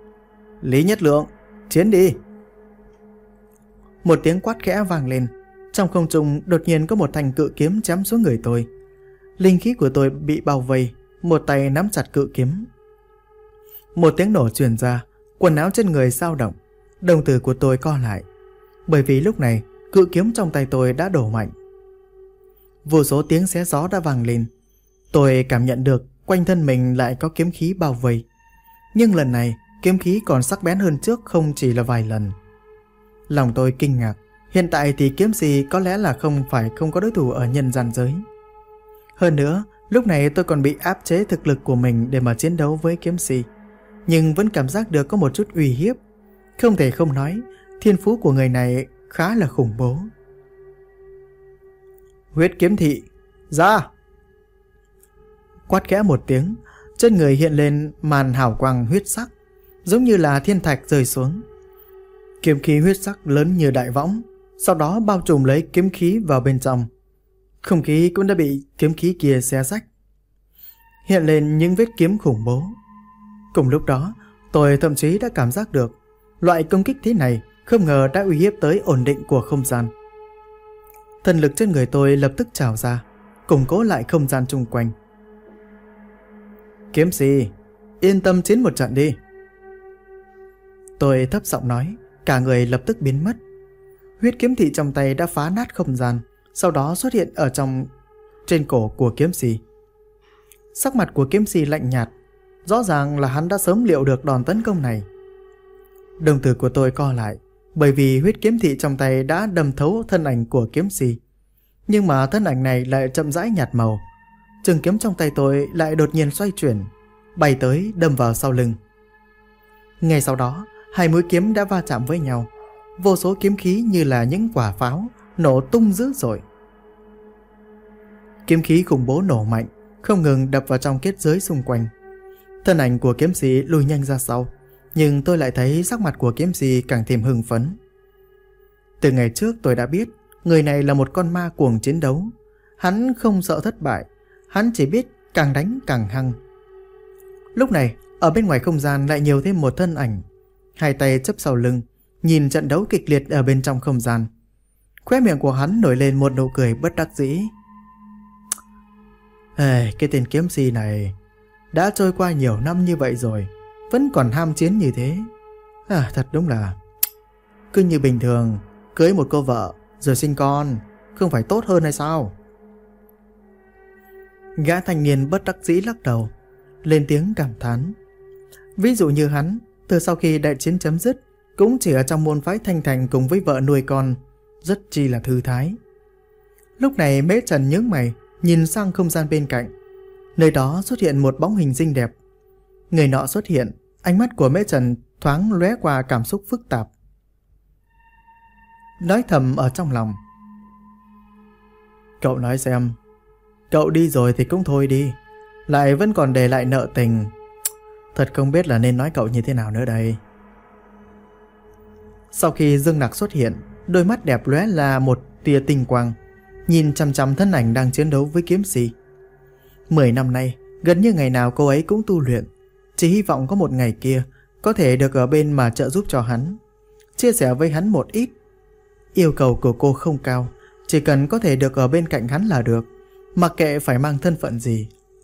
Lý Nhất Lượng, chiến đi! Một tiếng quát khẽ vang lên. Trong không trung đột nhiên có một thanh cự kiếm chém xuống người tôi. Linh khí của tôi bị bao vây, một tay nắm chặt cự kiếm. Một tiếng nổ truyền ra, quần áo trên người dao động, đồng tử của tôi co lại. Bởi vì lúc này, cự kiếm trong tay tôi đã đổ mạnh. Vô số tiếng xé gió đã vang lên. Tôi cảm nhận được quanh thân mình lại có kiếm khí bao vây. Nhưng lần này, kiếm khí còn sắc bén hơn trước không chỉ là vài lần. Lòng tôi kinh ngạc. Hiện tại thì kiếm si có lẽ là không có đối thủ ở nhân gian giới. Hơn nữa, lúc này tôi còn bị áp chế thực lực của mình để mà chiến đấu với kiếm si, nhưng vẫn cảm giác được có một chút uy hiếp. Không thể không nói, thiên phú của người này khá là khủng bố. Huyết kiếm thị, ra! Quát khẽ một tiếng, trên người hiện lên màn hào quang huyết sắc, giống như là thiên thạch rơi xuống. Kiếm khí huyết sắc lớn như đại võng, sau đó bao trùm lấy kiếm khí vào bên trong. Không khí cũng đã bị kiếm khí kia xé rách, hiện lên những vết kiếm khủng bố. Cùng lúc đó, tôi thậm chí đã cảm giác được loại công kích thế này không ngờ đã uy hiếp tới ổn định của không gian. Thần lực trên người tôi lập tức trào ra, củng cố lại không gian chung quanh. Kiếm si, yên tâm chiến một trận đi. Tôi thấp giọng nói, cả người lập tức biến mất. Huyết kiếm thị trong tay đã phá nát không gian, sau đó xuất hiện ở trên cổ của kiếm si. Sắc mặt của kiếm si lạnh nhạt, rõ ràng là hắn đã sớm liệu được đòn tấn công này. Đồng tử của tôi co lại, bởi vì huyết kiếm thị trong tay đã đâm thấu thân ảnh của kiếm si. Nhưng mà thân ảnh này lại chậm rãi nhạt màu. Trường kiếm trong tay tôi lại đột nhiên xoay chuyển, bay tới đâm vào sau lưng. Ngay sau đó, hai mũi kiếm đã va chạm với nhau. Vô số kiếm khí như là những quả pháo nổ tung dữ dội. Kiếm khí khủng bố nổ mạnh, không ngừng đập vào trong kết giới xung quanh. Thân ảnh của kiếm sĩ lùi nhanh ra sau, nhưng tôi lại thấy sắc mặt của kiếm sĩ càng thêm hưng phấn. Từ ngày trước tôi đã biết người này là một con ma cuồng chiến đấu. Hắn không sợ thất bại, hắn chỉ biết càng đánh càng hăng. Lúc này, ở bên ngoài không gian lại nhiều thêm một thân ảnh, hai tay chấp sau lưng, nhìn trận đấu kịch liệt ở bên trong không gian. Khóe miệng của hắn nổi lên một nụ cười bất đắc dĩ. Cái tên kiếm si này đã trôi qua nhiều năm như vậy rồi, vẫn còn ham chiến như thế. Thật đúng là cứ như bình thường, cưới một cô vợ rồi sinh con, không phải tốt hơn hay sao? Gã thanh niên bất đắc dĩ lắc đầu, lên tiếng cảm thán. Ví dụ như hắn, từ sau khi đại chiến chấm dứt, cũng chỉ ở trong môn phái Thanh Thành cùng với vợ nuôi con, rất chi là thư thái. Lúc này Mễ Trần nhướng mày, nhìn sang không gian bên cạnh. Nơi đó xuất hiện một bóng hình xinh đẹp. Người nọ xuất hiện, ánh mắt của Mễ Trần thoáng lóe qua cảm xúc phức tạp. Nói thầm ở trong lòng. Cậu nói xem, cậu đi rồi thì cũng thôi đi, lại vẫn còn để lại nợ tình. Thật không biết là nên nói cậu như thế nào nữa đây. Sau khi Dương Nặc xuất hiện, đôi mắt đẹp lóe là một tia tinh quang, nhìn chằm chằm thân ảnh đang chiến đấu với kiếm si. 10 năm nay, gần như ngày nào cô ấy cũng tu luyện, chỉ hy vọng có một ngày kia có thể được ở bên mà trợ giúp cho hắn, chia sẻ với hắn một ít. Yêu cầu của cô không cao, chỉ cần có thể được ở bên cạnh hắn là được, mặc kệ phải mang thân phận gì.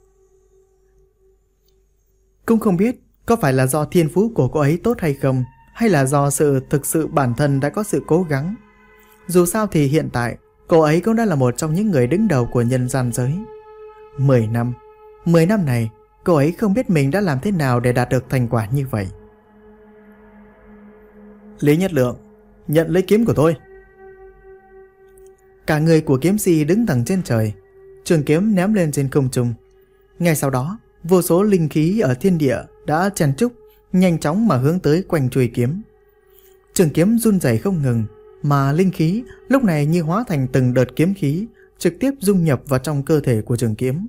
Cũng không biết có phải là do thiên phú của cô ấy tốt hay không, hay là do thực sự bản thân đã có sự cố gắng. Dù sao thì hiện tại cô ấy cũng đã là một trong những người đứng đầu của nhân gian giới. 10 năm này cô ấy không biết mình đã làm thế nào để đạt được thành quả như vậy. Lý Nhất Lượng, nhận lấy kiếm của tôi. Cả người của kiếm si đứng thẳng trên trời, trường kiếm ném lên trên không trung. Ngay sau đó, vô số linh khí ở thiên địa đã chen chúc, nhanh chóng mà hướng tới quanh chuôi kiếm. Trường kiếm run rẩy không ngừng, mà linh khí lúc này như hóa thành từng đợt kiếm khí, trực tiếp dung nhập vào trong cơ thể của trường kiếm.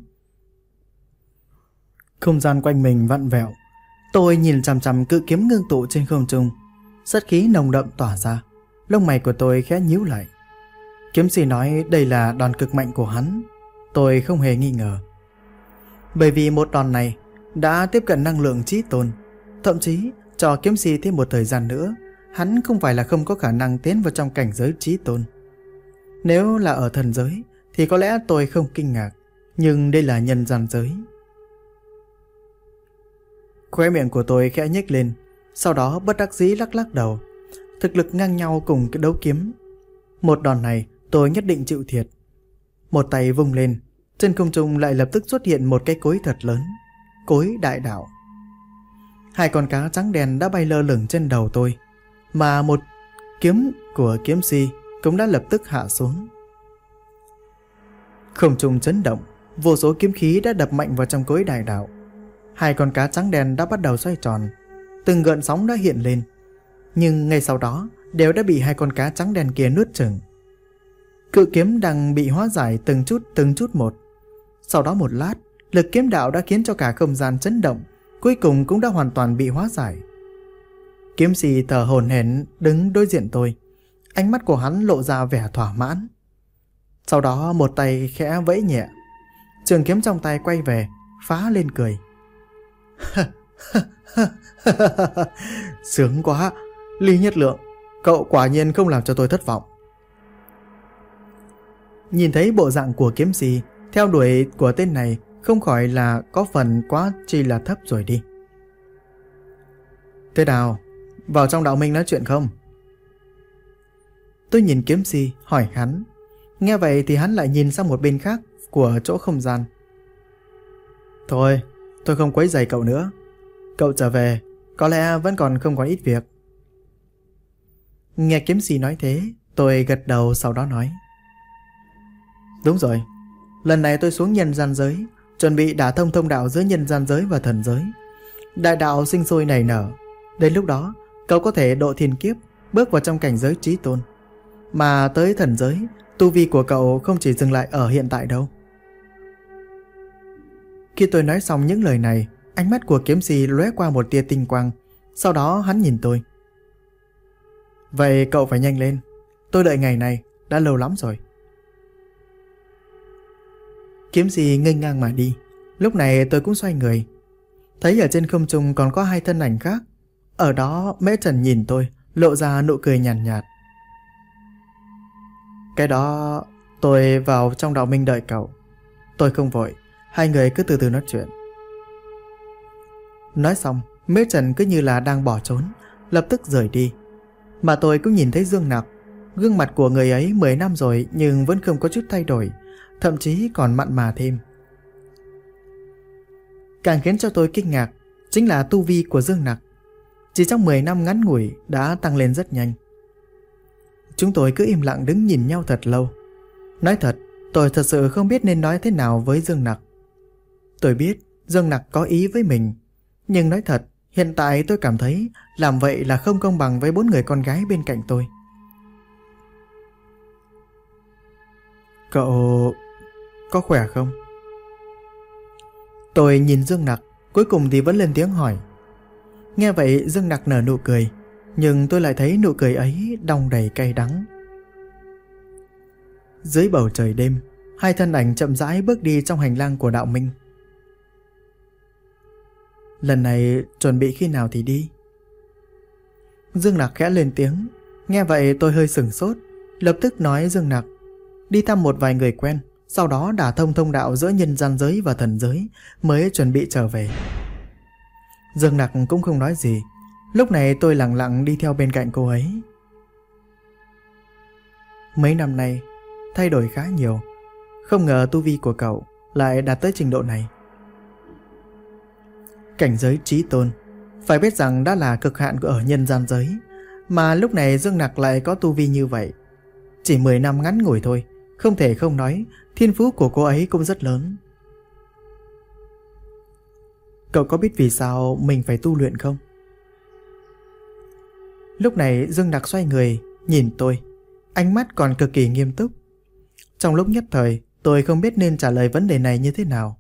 Không gian quanh mình vặn vẹo. Tôi nhìn chằm chằm cự kiếm ngưng tụ trên không trung, sát khí nồng đậm tỏa ra. Lông mày của tôi khẽ nhíu lại. Kiếm sĩ nói đây là đòn cực mạnh của hắn. Tôi không hề nghi ngờ, bởi vì một đòn này đã tiếp cận năng lượng chí tôn. Thậm chí cho kiếm sĩ thêm một thời gian nữa, hắn không phải là không có khả năng tiến vào trong cảnh giới chí tôn. Nếu là ở thần giới thì có lẽ tôi không kinh ngạc, nhưng đây là nhân gian giới. Khóe miệng của tôi khẽ nhếch lên, sau đó bất đắc dĩ lắc lắc đầu. Thực lực ngang nhau cùng cái đấu kiếm. Một đòn này tôi nhất định chịu thiệt. Một tay vung lên, trên không trung lại lập tức xuất hiện một cái cối thật lớn. Cối đại đạo. Hai con cá trắng đen đã bay lơ lửng trên đầu tôi, mà một kiếm của kiếm si cũng đã lập tức hạ xuống. Không trung chấn động, vô số kiếm khí đã đập mạnh vào trong cối đại đạo. Hai con cá trắng đen đã bắt đầu xoay tròn, từng gợn sóng đã hiện lên, nhưng ngay sau đó đều đã bị hai con cá trắng đen kia nuốt chửng. Cự kiếm đang bị hóa giải từng chút một. Sau đó một lát, lực kiếm đạo đã khiến cho cả không gian chấn động, cuối cùng cũng đã hoàn toàn bị hóa giải. Kiếm si thở hổn hển đứng đối diện tôi, ánh mắt của hắn lộ ra vẻ thỏa mãn. Sau đó một tay khẽ vẫy nhẹ, trường kiếm trong tay quay về, phá lên cười. Sướng quá, Lý Nhất Lượng, cậu quả nhiên không làm cho tôi thất vọng. Nhìn thấy bộ dạng của kiếm si, theo đuổi của tên này không khỏi là có phần quá chi là thấp rồi đi. Thế nào, vào trong đạo minh nói chuyện không? Tôi nhìn kiếm si hỏi hắn. Nghe vậy thì hắn lại nhìn sang một bên khác của chỗ không gian. Thôi, tôi không quấy rầy cậu nữa. Cậu trở về, có lẽ vẫn còn không còn ít việc. Nghe kiếm si nói thế, tôi gật đầu sau đó nói. Đúng rồi, lần này tôi xuống nhân gian giới, chuẩn bị đả thông thông đạo giữa nhân gian giới và thần giới. Đại đạo sinh sôi nảy nở, đến lúc đó cậu có thể độ thiên kiếp, bước vào trong cảnh giới chí tôn. Mà tới thần giới, tu vi của cậu không chỉ dừng lại ở hiện tại đâu. Khi tôi nói xong những lời này, ánh mắt của kiếm si lóe qua một tia tinh quang. Sau đó hắn nhìn tôi. Vậy cậu phải nhanh lên, tôi đợi ngày này đã lâu lắm rồi. Kiếm si nghênh ngang mà đi. Lúc này tôi cũng xoay người, thấy ở trên không trung còn có hai thân ảnh khác. Ở đó Mễ Trần nhìn tôi, lộ ra nụ cười nhàn nhạt. Cái đó tôi vào trong đạo minh đợi cậu. Tôi không vội, hai người cứ từ từ nói chuyện. Nói xong, Mễ Trần cứ như là đang bỏ trốn, lập tức rời đi. Mà tôi cũng nhìn thấy Dương Nặc. Gương mặt của người ấy 10 năm rồi nhưng vẫn không có chút thay đổi, thậm chí còn mặn mà thêm. Càng khiến cho tôi kinh ngạc chính là tu vi của Dương Nặc. Chỉ trong 10 năm ngắn ngủi đã tăng lên rất nhanh. Chúng tôi cứ im lặng đứng nhìn nhau thật lâu. Nói thật, tôi thật sự không biết nên nói thế nào với Dương Nặc. Tôi biết Dương Nặc có ý với mình, nhưng nói thật, hiện tại tôi cảm thấy làm vậy là không công bằng với 4 người con gái bên cạnh tôi. Cậu có khỏe không? Tôi nhìn Dương Nặc, cuối cùng thì vẫn lên tiếng hỏi. Nghe vậy Dương Nặc nở nụ cười, nhưng tôi lại thấy nụ cười ấy đong đầy cay đắng. Dưới bầu trời đêm, hai thân ảnh chậm rãi bước đi trong hành lang của đạo minh. Lần này chuẩn bị khi nào thì đi? Dương Nặc khẽ lên tiếng. Nghe vậy tôi hơi sửng sốt, lập tức nói Dương Nặc đi thăm một vài người quen, sau đó đả thông thông đạo giữa nhân gian giới và thần giới mới chuẩn bị trở về. Dương Nặc cũng không nói gì. Lúc này tôi lặng lặng đi theo bên cạnh cô ấy. Mấy năm nay thay đổi khá nhiều, không ngờ tu vi của cậu lại đạt tới trình độ này. Cảnh giới chí tôn, phải biết rằng đã là cực hạn ở nhân gian giới, mà lúc này Dương Nặc lại có tu vi như vậy. Chỉ 10 năm ngắn ngủi thôi, không thể không nói thiên phú của cô ấy cũng rất lớn. Cậu có biết vì sao mình phải tu luyện không? Lúc này Dương Nặc xoay người nhìn tôi, ánh mắt còn cực kỳ nghiêm túc. Trong lúc nhất thời tôi không biết nên trả lời vấn đề này như thế nào.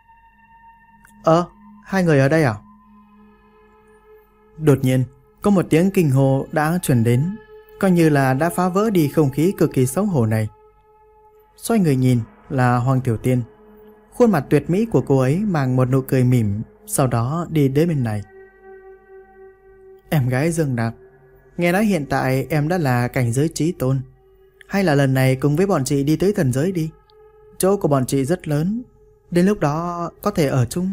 Hai người ở đây à? Đột nhiên có một tiếng kinh hô đã truyền đến, coi như là đã phá vỡ đi không khí cực kỳ xấu hổ này. Xoay người nhìn là Hoàng Tiểu Tiên. Khuôn mặt tuyệt mỹ của cô ấy mang một nụ cười mỉm, sau đó đi đến bên này. Em gái Dương Nặc, nghe nói hiện tại em đã là cảnh giới chí tôn. hay là lần này cùng với bọn chị đi tới thần giới đi. Chỗ của bọn chị rất lớn, đến lúc đó có thể ở chung.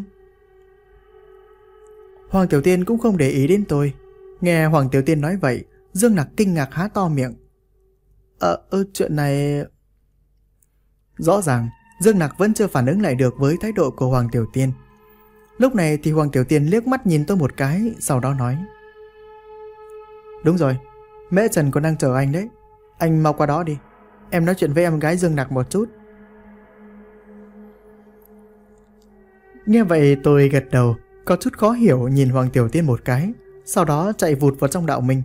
Hoàng Tiểu Tiên cũng không để ý đến tôi. Nghe Hoàng Tiểu Tiên nói vậy, Dương Nặc kinh ngạc há to miệng. Chuyện này... Rõ ràng Dương Nặc vẫn chưa phản ứng lại được với thái độ của Hoàng Tiểu Tiên. Lúc này thì Hoàng Tiểu Tiên liếc mắt nhìn tôi một cái, sau đó nói: Đúng rồi, Mễ Trần còn đang chờ anh đấy. Anh mau qua đó đi, em nói chuyện với em gái Dương Nặc một chút. Nghe vậy tôi gật đầu, có chút khó hiểu nhìn Hoàng Tiểu Tiên một cái, sau đó chạy vụt vào trong đạo minh.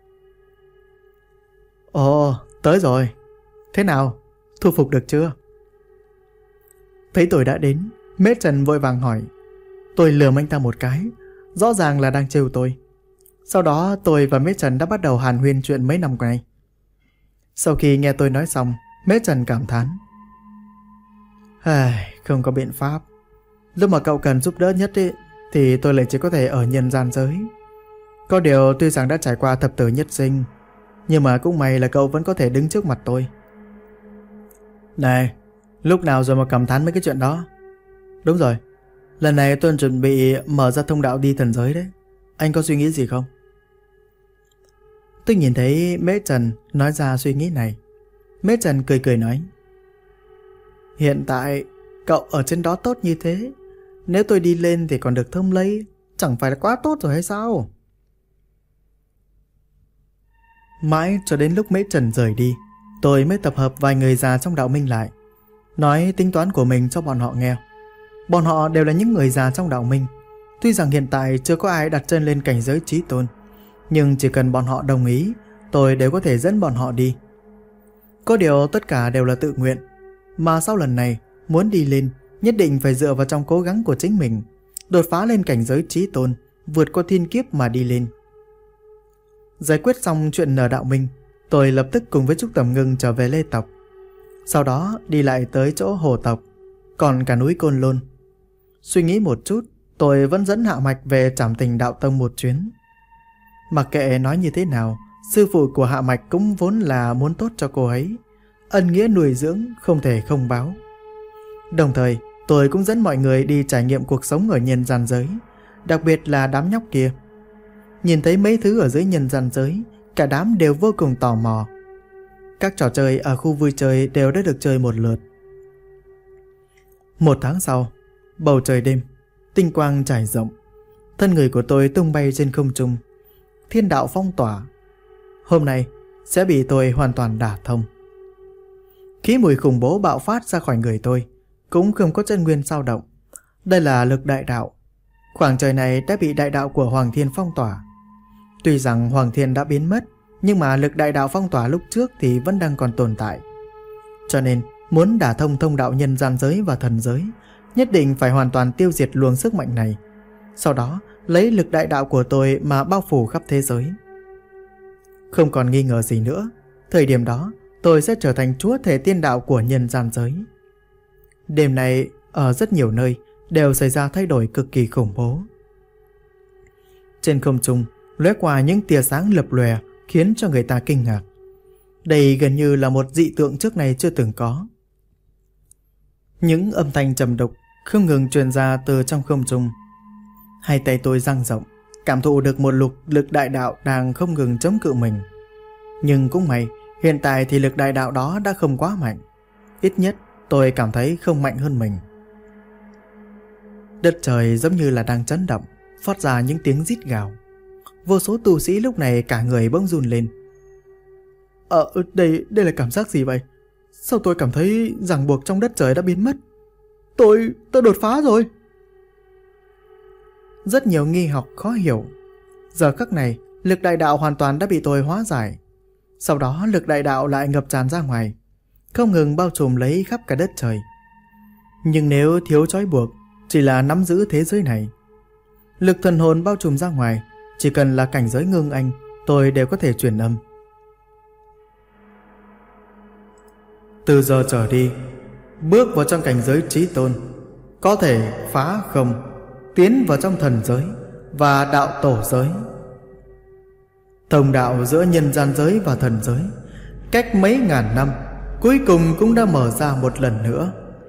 Ồ, tới rồi. Thế nào, thu phục được chưa? Thấy tôi đã đến, Mễ Trần vội vàng hỏi. Tôi lườm anh ta một cái, rõ ràng là đang trêu tôi. Sau đó tôi và Mễ Trần đã bắt đầu hàn huyên chuyện mấy năm nay. Sau khi nghe tôi nói xong, Mễ Trần cảm thán: Không có biện pháp. Lúc mà cậu cần giúp đỡ nhất ấy, thì tôi lại chỉ có thể ở nhân gian giới. Có điều tuy rằng đã trải qua thập tử nhất sinh, nhưng mà cũng may là cậu vẫn có thể đứng trước mặt tôi. Này, lúc nào rồi mà cảm thán mấy cái chuyện đó? Đúng rồi, lần này tôi chuẩn bị mở ra thông đạo đi thần giới đấy. Anh có suy nghĩ gì không? Tôi nhìn thấy Mễ Trần nói ra suy nghĩ này. Mễ Trần cười cười nói: Hiện tại cậu ở trên đó tốt như thế, nếu tôi đi lên thì còn được thơm lây, chẳng phải là quá tốt rồi hay sao? Mãi cho đến lúc Mễ Trần rời đi, tôi mới tập hợp vài người già trong đạo minh lại, nói tính toán của mình cho bọn họ nghe. Bọn họ đều là những người già trong đạo minh. Tuy rằng hiện tại chưa có ai đặt chân lên cảnh giới chí tôn, nhưng chỉ cần bọn họ đồng ý, tôi đều có thể dẫn bọn họ đi. Có điều tất cả đều là tự nguyện, mà sau lần này muốn đi lên nhất định phải dựa vào trong cố gắng của chính mình, đột phá lên cảnh giới chí tôn, vượt qua thiên kiếp mà đi lên. Giải quyết xong chuyện ở đạo minh, tôi lập tức cùng với Trúc Tầm Ngưng trở về Lê tộc. Sau đó đi lại tới chỗ Hồ tộc, còn cả núi Côn Lôn. Suy nghĩ một chút, tôi vẫn dẫn Hạ Mạch về Trảm Tình Đạo Tông một chuyến. Mặc kệ nói như thế nào, sư phụ của Hạ Mạch cũng vốn là muốn tốt cho cô ấy, ân nghĩa nuôi dưỡng không thể không báo. Đồng thời tôi cũng dẫn mọi người đi trải nghiệm cuộc sống ở nhân gian giới, đặc biệt là đám nhóc kia. Nhìn thấy mấy thứ ở dưới nhân gian giới, cả đám đều vô cùng tò mò. Các trò chơi ở khu vui chơi đều đã được chơi một lượt. Một tháng sau, bầu trời đêm, tinh quang trải rộng, thân người của tôi tung bay trên không trung, thiên đạo phong tỏa. Hôm nay sẽ bị tôi hoàn toàn đả thông. Khí mùi khủng bố bạo phát ra khỏi người tôi, cũng không có chân nguyên dao động. Đây là lực đại đạo. Khoảng trời này đã bị đại đạo của Hoàng Thiên phong tỏa. Tuy rằng Hoàng Thiên đã biến mất, nhưng mà lực đại đạo phong tỏa lúc trước thì vẫn đang còn tồn tại. Cho nên muốn đả thông thông đạo nhân gian giới và thần giới, nhất định phải hoàn toàn tiêu diệt luồng sức mạnh này. Sau đó lấy lực đại đạo của tôi mà bao phủ khắp thế giới. Không còn nghi ngờ gì nữa, thời điểm đó tôi sẽ trở thành chúa thể tiên đạo của nhân gian giới. Đêm nay ở rất nhiều nơi đều xảy ra thay đổi cực kỳ khủng bố. Trên không trung lóe qua những tia sáng lập lòe, khiến cho người ta kinh ngạc. Đây gần như là một dị tượng trước này chưa từng có. Những âm thanh trầm đục không ngừng truyền ra từ trong không trung. Hai tay tôi dang rộng, cảm thụ được một lực đại đạo đang không ngừng chống cự mình. Nhưng cũng may, hiện tại thì lực đại đạo đó đã không quá mạnh. Ít nhất tôi cảm thấy không mạnh hơn mình. Đất trời giống như là đang chấn động, phát ra những tiếng rít gào. Vô số tu sĩ lúc này cả người bỗng run lên. Đây là cảm giác gì vậy? Sao tôi cảm thấy ràng buộc trong đất trời đã biến mất? Tôi đột phá rồi. Rất nhiều nghi hoặc khó hiểu. Giờ khắc này, lực đại đạo hoàn toàn đã bị tôi hóa giải. Sau đó lực đại đạo lại ngập tràn ra ngoài, không ngừng bao trùm lấy khắp cả đất trời. Nhưng nếu thiếu trói buộc, chỉ là nắm giữ thế giới này. Lực thần hồn bao trùm ra ngoài, chỉ cần là cảnh giới ngưng anh, tôi đều có thể truyền âm. Từ giờ trở đi, bước vào trong cảnh giới chí tôn, có thể phá không, tiến vào trong thần giới và đạo tổ giới. Thông đạo giữa nhân gian giới và thần giới, cách mấy ngàn năm, cuối cùng cũng đã mở ra một lần nữa.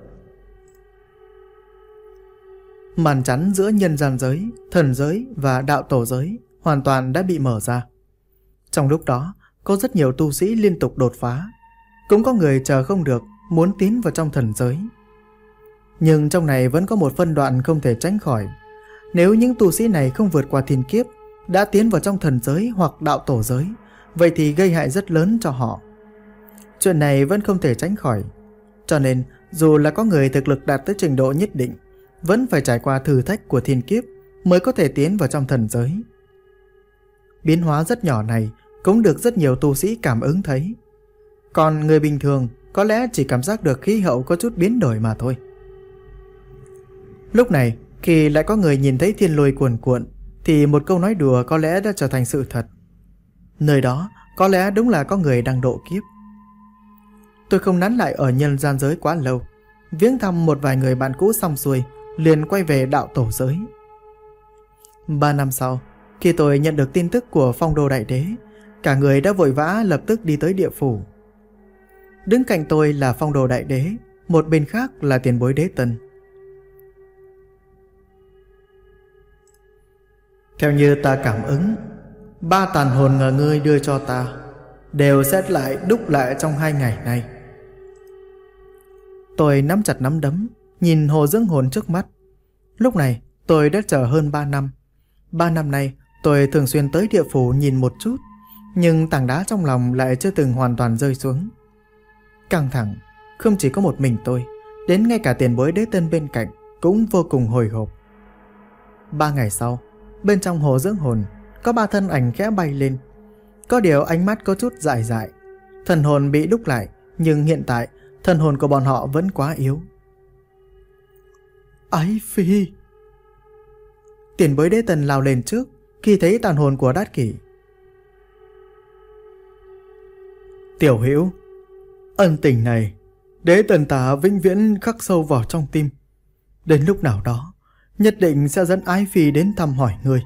Màn chắn giữa nhân gian giới, thần giới và đạo tổ giới hoàn toàn đã bị mở ra. Trong lúc đó, có rất nhiều tu sĩ liên tục đột phá. Cũng có người chờ không được, muốn tiến vào trong thần giới. Nhưng trong này vẫn có một phân đoạn không thể tránh khỏi. Nếu những tu sĩ này không vượt qua thiên kiếp, đã tiến vào trong thần giới hoặc đạo tổ giới, vậy thì gây hại rất lớn cho họ. Chuyện này vẫn không thể tránh khỏi. Cho nên, dù là có người thực lực đạt tới trình độ nhất định, vẫn phải trải qua thử thách của thiên kiếp mới có thể tiến vào trong thần giới. Biến hóa rất nhỏ này cũng được rất nhiều tu sĩ cảm ứng thấy. Còn người bình thường có lẽ chỉ cảm giác được khí hậu có chút biến đổi mà thôi. Lúc này, khi lại có người nhìn thấy thiên lôi cuồn cuộn, thì một câu nói đùa có lẽ đã trở thành sự thật. Nơi đó có lẽ đúng là có người đang độ kiếp. Tôi không nán lại ở nhân gian giới quá lâu, viếng thăm một vài người bạn cũ xong xuôi, liền quay về đạo tổ giới. 3 năm sau, khi tôi nhận được tin tức của Phong Đô Đại Đế, cả người đã vội vã lập tức đi tới địa phủ. Đứng cạnh tôi là Phong Đô Đại Đế, một bên khác là tiền bối Đế Tân. Theo như ta cảm ứng, 3 tàn hồn ngờ ngươi đưa cho ta đều sẽ lại đúc lại trong 2 ngày nay. Tôi nắm chặt nắm đấm, nhìn hồ dưỡng hồn trước mắt. Lúc này tôi đã chờ hơn 3 năm. 3 năm nay tôi thường xuyên tới địa phủ nhìn một chút, nhưng tảng đá trong lòng lại chưa từng hoàn toàn rơi xuống. Căng thẳng, không chỉ có một mình tôi, đến ngay cả tiền bối Đế Tân bên cạnh cũng vô cùng hồi hộp. 3 ngày sau, bên trong hồ dưỡng hồn có 3 thân ảnh khẽ bay lên. Có điều ánh mắt có chút dại dại. Thần hồn bị đúc lại, nhưng hiện tại thần hồn của bọn họ vẫn quá yếu. Ái Phi! Tiền bối Đế Tân lao lên trước khi thấy tàn hồn của Đát Kỷ. Tiểu Hữu, ân tình này Đế Tân ta vĩnh viễn khắc sâu vào trong tim. Đến lúc nào đó nhất định sẽ dẫn Ái Phi đến thăm hỏi người.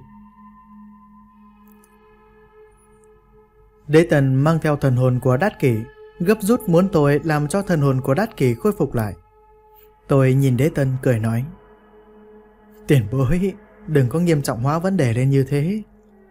Đế Tân mang theo thần hồn của Đát Kỷ, gấp rút muốn tôi làm cho thần hồn của Đát Kỷ khôi phục lại. Tôi nhìn Đế Tân cười nói: Tiền bối, đừng có nghiêm trọng hóa vấn đề lên như thế.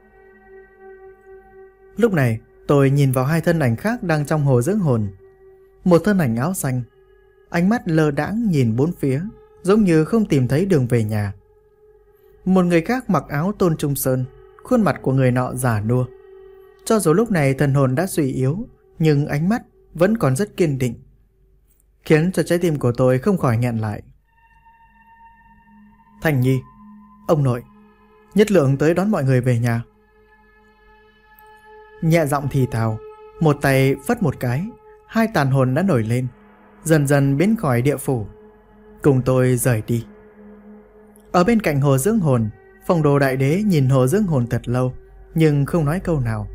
Lúc này tôi nhìn vào 2 thân ảnh khác đang trong hồ dưỡng hồn. Một thân ảnh áo xanh, ánh mắt lơ đãng nhìn bốn phía, giống như không tìm thấy đường về nhà. Một người khác mặc áo Tôn Trung Sơn, khuôn mặt của người nọ già nua. Cho dù lúc này thần hồn đã suy yếu, nhưng ánh mắt vẫn còn rất kiên định, khiến cho trái tim của tôi không khỏi nghẹn lại. Thành Nhi, ông nội, Nhất Lượng tới đón mọi người về nhà. Nhẹ giọng thì thào, một tay phất một cái, 2 tàn hồn đã nổi lên, dần dần biến khỏi địa phủ, cùng tôi rời đi. Ở bên cạnh hồ dưỡng hồn, Phong Đô Đại Đế nhìn hồ dưỡng hồn thật lâu, nhưng không nói câu nào.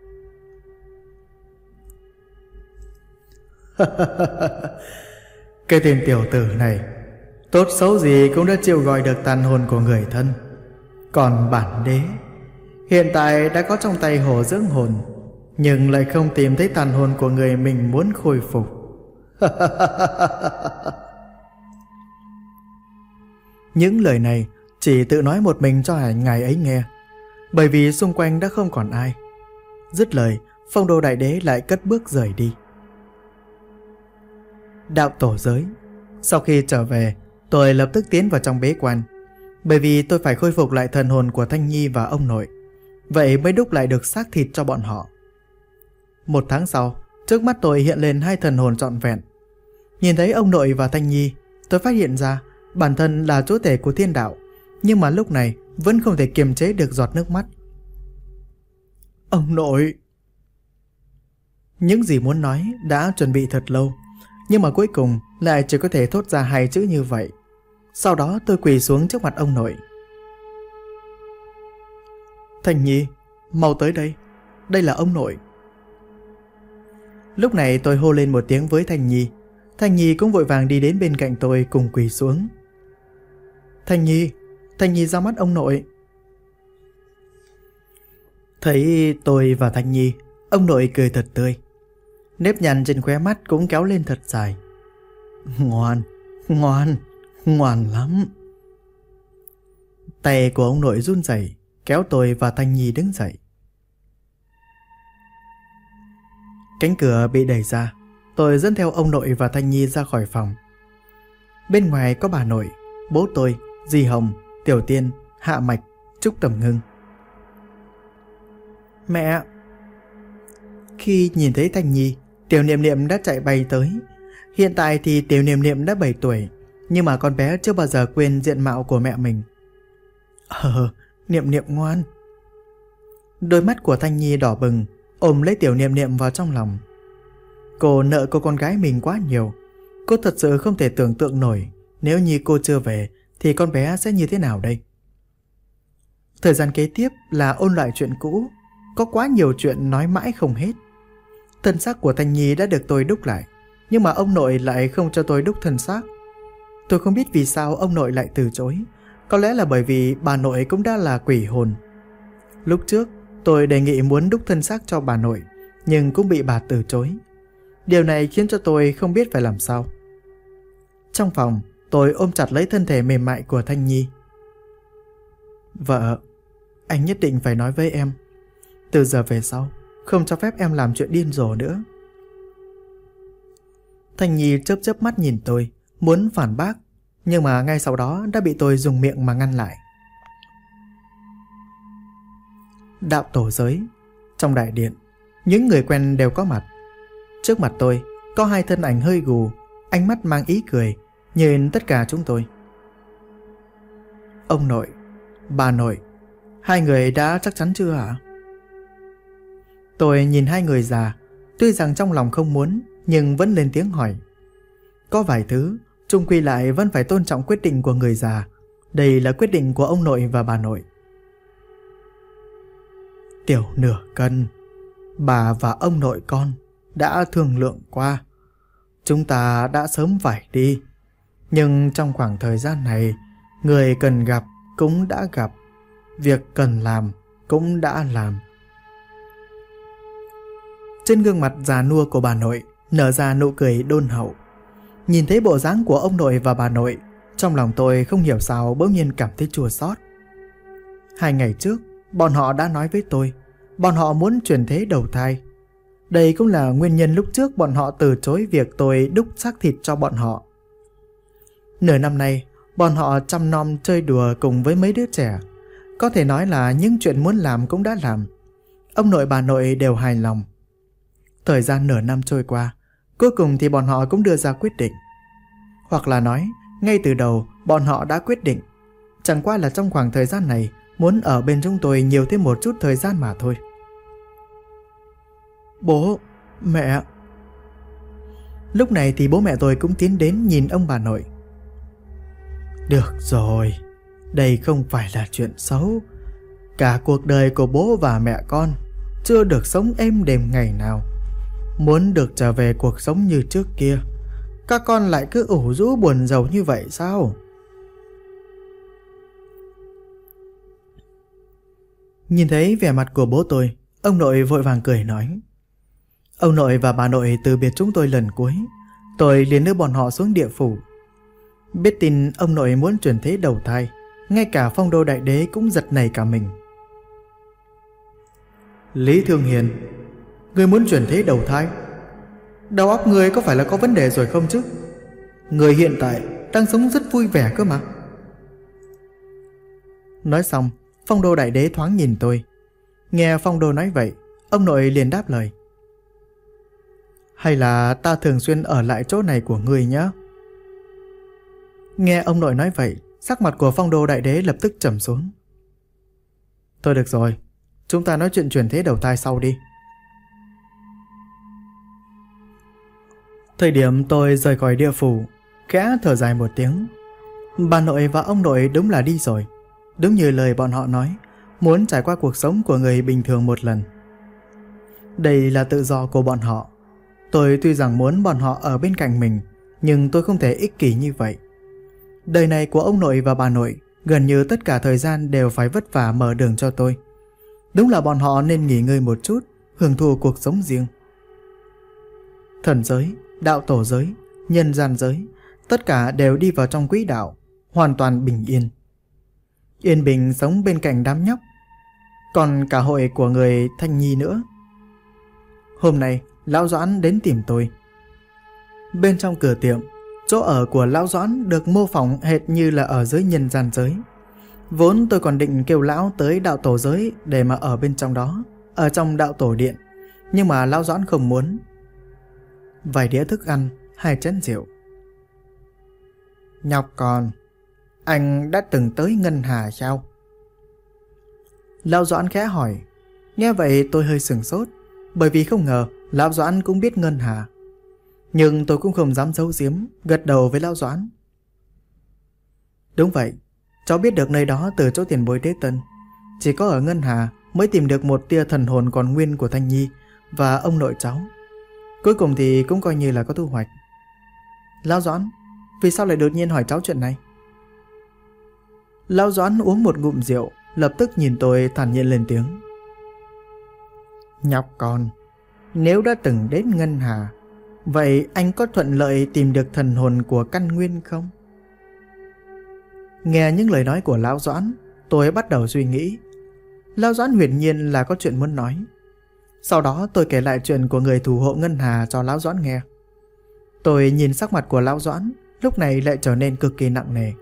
Cái tên tiểu tử này, tốt xấu gì cũng đã chịu gọi được tàn hồn của người thân. Còn bản đế hiện tại đã có trong tay hồ dưỡng hồn, nhưng lại không tìm thấy tàn hồn của người mình muốn khôi phục. Những lời này chỉ tự nói một mình cho ngài ấy nghe, bởi vì xung quanh đã không còn ai. Dứt lời, Phong Đô Đại Đế lại cất bước rời đi. Đạo tổ giới. Sau khi trở về, tôi lập tức tiến vào trong bế quan, bởi vì tôi phải khôi phục lại thần hồn của Thanh Nhi và ông nội, vậy mới đúc lại được xác thịt cho bọn họ. 1 tháng sau, trước mắt tôi hiện lên 2 thần hồn trọn vẹn. Nhìn thấy ông nội và Thanh Nhi, tôi phát hiện ra bản thân là chúa tể của thiên đạo, nhưng mà lúc này vẫn không thể kiềm chế được giọt nước mắt. Ông nội! Những gì muốn nói đã chuẩn bị thật lâu, nhưng mà cuối cùng lại chỉ có thể thốt ra 2 chữ như vậy. Sau đó tôi quỳ xuống trước mặt ông nội. Thanh Nhi, mau tới đây, đây là ông nội. Lúc này tôi hô lên một tiếng với Thanh Nhi. Thanh Nhi cũng vội vàng đi đến bên cạnh tôi cùng quỳ xuống. Thanh Nhi ra mắt ông nội. Thấy tôi và Thanh Nhi, ông nội cười thật tươi. Nếp nhăn trên khóe mắt cũng kéo lên thật dài. Ngoan, ngoan, ngoan lắm. Tay của ông nội run rẩy kéo tôi và Thanh Nhi đứng dậy. Cánh cửa bị đẩy ra, tôi dẫn theo ông nội và Thanh Nhi ra khỏi phòng. Bên ngoài có bà nội, bố tôi, dì Hồng, Tiểu Tiên, Hạ Mạch, Trúc Tầm Ngưng. Mẹ! Khi nhìn thấy Thanh Nhi, Tiểu Niệm Niệm đã chạy bay tới. Hiện tại thì Tiểu Niệm Niệm đã 7 tuổi, nhưng mà con bé chưa bao giờ quên diện mạo của mẹ mình. Niệm Niệm ngoan. Đôi mắt của Thanh Nhi đỏ bừng, ôm lấy Tiểu Niệm Niệm vào trong lòng. Cô nợ cô con gái mình quá nhiều. Cô thật sự không thể tưởng tượng nổi nếu như cô chưa về thì con bé sẽ như thế nào đây. Thời gian kế tiếp là ôn lại chuyện cũ. Có quá nhiều chuyện nói mãi không hết. Thân xác của Thanh Nhi đã được tôi đúc lại, nhưng mà ông nội lại không cho tôi đúc thân xác. Tôi không biết vì sao ông nội lại từ chối. Có lẽ là bởi vì bà nội cũng đã là quỷ hồn. Lúc trước tôi đề nghị muốn đúc thân xác cho bà nội, nhưng cũng bị bà từ chối. Điều này khiến cho tôi không biết phải làm sao. Trong phòng, tôi ôm chặt lấy thân thể mềm mại của Thanh Nhi. Vợ, anh nhất định phải nói với em. Từ giờ về sau, không cho phép em làm chuyện điên rồ nữa. Thanh Nhi chớp chớp mắt nhìn tôi, muốn phản bác, nhưng mà ngay sau đó đã bị tôi dùng miệng mà ngăn lại. Đạo tổ giới. Trong đại điện, những người quen đều có mặt. Trước mặt tôi có hai thân ảnh hơi gù, ánh mắt mang ý cười, nhìn tất cả chúng tôi. Ông nội, bà nội, hai người đã chắc chắn chưa ạ? Tôi nhìn hai người già, tuy rằng trong lòng không muốn, nhưng vẫn lên tiếng hỏi. Có vài thứ, chung quy lại vẫn phải tôn trọng quyết định của người già. Đây là quyết định của ông nội và bà nội. Tiểu nửa cân, bà và ông nội con đã thương lượng qua. Chúng ta đã sớm phải đi. Nhưng trong khoảng thời gian này, người cần gặp cũng đã gặp, việc cần làm cũng đã làm. Trên gương mặt già nua của bà nội nở ra nụ cười đôn hậu. Nhìn thấy bộ dáng của ông nội và bà nội, trong lòng tôi không hiểu sao bỗng nhiên cảm thấy chua xót. 2 ngày trước, bọn họ đã nói với tôi, bọn họ muốn chuyển thế đầu thai. Đây cũng là nguyên nhân lúc trước bọn họ từ chối việc tôi đúc xác thịt cho bọn họ. Nửa năm nay, bọn họ chăm nom chơi đùa cùng với mấy đứa trẻ. Có thể nói là những chuyện muốn làm cũng đã làm. Ông nội bà nội đều hài lòng. Thời gian nửa năm trôi qua, cuối cùng thì bọn họ cũng đưa ra quyết định. Hoặc là nói, ngay từ đầu bọn họ đã quyết định. Chẳng qua là trong khoảng thời gian này muốn ở bên chúng tôi nhiều thêm một chút thời gian mà thôi. Bố, mẹ. Lúc này thì bố mẹ tôi cũng tiến đến nhìn ông bà nội. Được rồi, đây không phải là chuyện xấu. Cả cuộc đời của bố và mẹ con chưa được sống êm đềm ngày nào. Muốn được trở về cuộc sống như trước kia, các con lại cứ ủ rũ buồn rầu như vậy sao? Nhìn thấy vẻ mặt của bố tôi, ông nội vội vàng cười nói. Ông nội và bà nội từ biệt chúng tôi lần cuối, tôi liền đưa bọn họ xuống địa phủ. Biết tin ông nội muốn chuyển thế đầu thai, ngay cả Phong Đô Đại Đế cũng giật nảy cả mình. Lý Thương Hiền, ngươi muốn chuyển thế đầu thai? Đầu óc ngươi có phải là có vấn đề rồi không chứ? Ngươi hiện tại đang sống rất vui vẻ cơ mà. Nói xong, Phong Đô Đại Đế thoáng nhìn tôi. Nghe Phong Đô nói vậy, ông nội liền đáp lời. Hay là ta thường xuyên ở lại chỗ này của ngươi nhé? Nghe ông nội nói vậy, sắc mặt của Phong Đô Đại Đế lập tức trầm xuống. Thôi được rồi, chúng ta nói chuyện chuyển thế đầu thai sau đi. Thời điểm tôi rời khỏi địa phủ, khẽ thở dài một tiếng. Bà nội và ông nội đúng là đi rồi. Đúng như lời bọn họ nói, muốn trải qua cuộc sống của người bình thường một lần. Đây là tự do của bọn họ. Tôi tuy rằng muốn bọn họ ở bên cạnh mình, nhưng tôi không thể ích kỷ như vậy. Đời này của ông nội và bà nội, gần như tất cả thời gian đều phải vất vả mở đường cho tôi. Đúng là bọn họ nên nghỉ ngơi một chút, hưởng thụ cuộc sống riêng. Thần giới, đạo tổ giới, nhân gian giới, tất cả đều đi vào trong quỹ đạo, hoàn toàn bình yên. Yên bình sống bên cạnh đám nhóc, còn cả hội của người Thanh Nhi nữa. Hôm nay, Lão Doãn đến tìm tôi. Bên trong cửa tiệm, chỗ ở của Lão Doãn được mô phỏng hệt như là ở dưới nhân gian giới. Vốn tôi còn định kêu Lão tới đạo tổ giới để mà ở bên trong đó, ở trong đạo tổ điện, nhưng mà Lão Doãn không muốn. Vài đĩa thức ăn, 2 chén rượu. Nhóc con, anh đã từng tới Ngân Hà sao? Lão Doãn khẽ hỏi. Nghe vậy tôi hơi sửng sốt, bởi vì không ngờ Lão Doãn cũng biết Ngân Hà. Nhưng tôi cũng không dám giấu giếm, gật đầu với Lão Doãn. Đúng vậy, cháu biết được nơi đó từ chỗ tiền bối Đế Tân. Chỉ có ở Ngân Hà mới tìm được một tia thần hồn còn nguyên của Thanh Nhi và ông nội cháu. Cuối cùng thì cũng coi như là có thu hoạch. Lão Doãn, vì sao lại đột nhiên hỏi cháu chuyện này? Lão Doãn uống một ngụm rượu, lập tức nhìn tôi thản nhiên lên tiếng. Nhóc con, nếu đã từng đến Ngân Hà, vậy anh có thuận lợi tìm được thần hồn của căn nguyên không? Nghe những lời nói của Lão Doãn, tôi bắt đầu suy nghĩ. Lão Doãn hiển nhiên là có chuyện muốn nói. Sau đó tôi kể lại chuyện của người thủ hộ Ngân Hà cho Lão Doãn nghe. Tôi nhìn sắc mặt của Lão Doãn, lúc này lại trở nên cực kỳ nặng nề.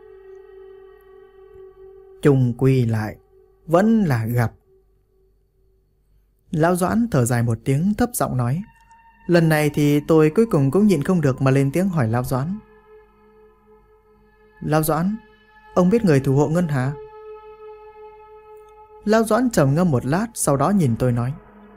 Chung quy lại, vẫn là gặp. Lão Doãn thở dài một tiếng, thấp giọng nói. Lần này thì tôi cuối cùng cũng nhịn không được mà lên tiếng hỏi Lão Doãn. Lão Doãn, ông biết người thủ hộ Ngân Hà? Lão Doãn trầm ngâm một lát, sau đó nhìn tôi nói.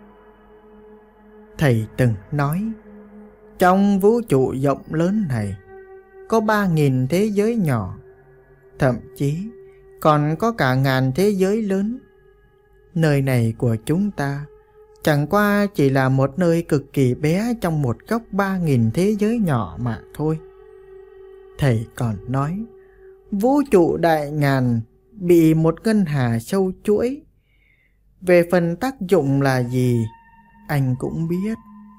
Thầy từng nói, trong vũ trụ rộng lớn này có 3.000 thế giới nhỏ, thậm chí còn có cả ngàn thế giới lớn. Nơi này của chúng ta chẳng qua chỉ là một nơi cực kỳ bé trong một góc 3.000 thế giới nhỏ mà thôi. Thầy còn nói, vũ trụ đại ngàn bị một ngân hà sâu chuỗi. Về phần tác dụng là gì, anh cũng biết.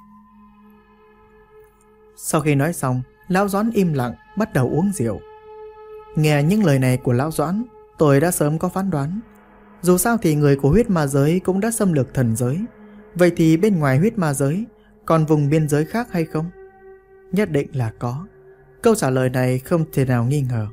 Sau khi nói xong, Lão Doãn im lặng, bắt đầu uống rượu. Nghe những lời này của Lão Doãn, tôi đã sớm có phán đoán. Dù sao thì người của huyết ma giới cũng đã xâm lược thần giới. Vậy thì bên ngoài huyết ma giới còn vùng biên giới khác hay không? Nhất định là có. Câu trả lời này không thể nào nghi ngờ.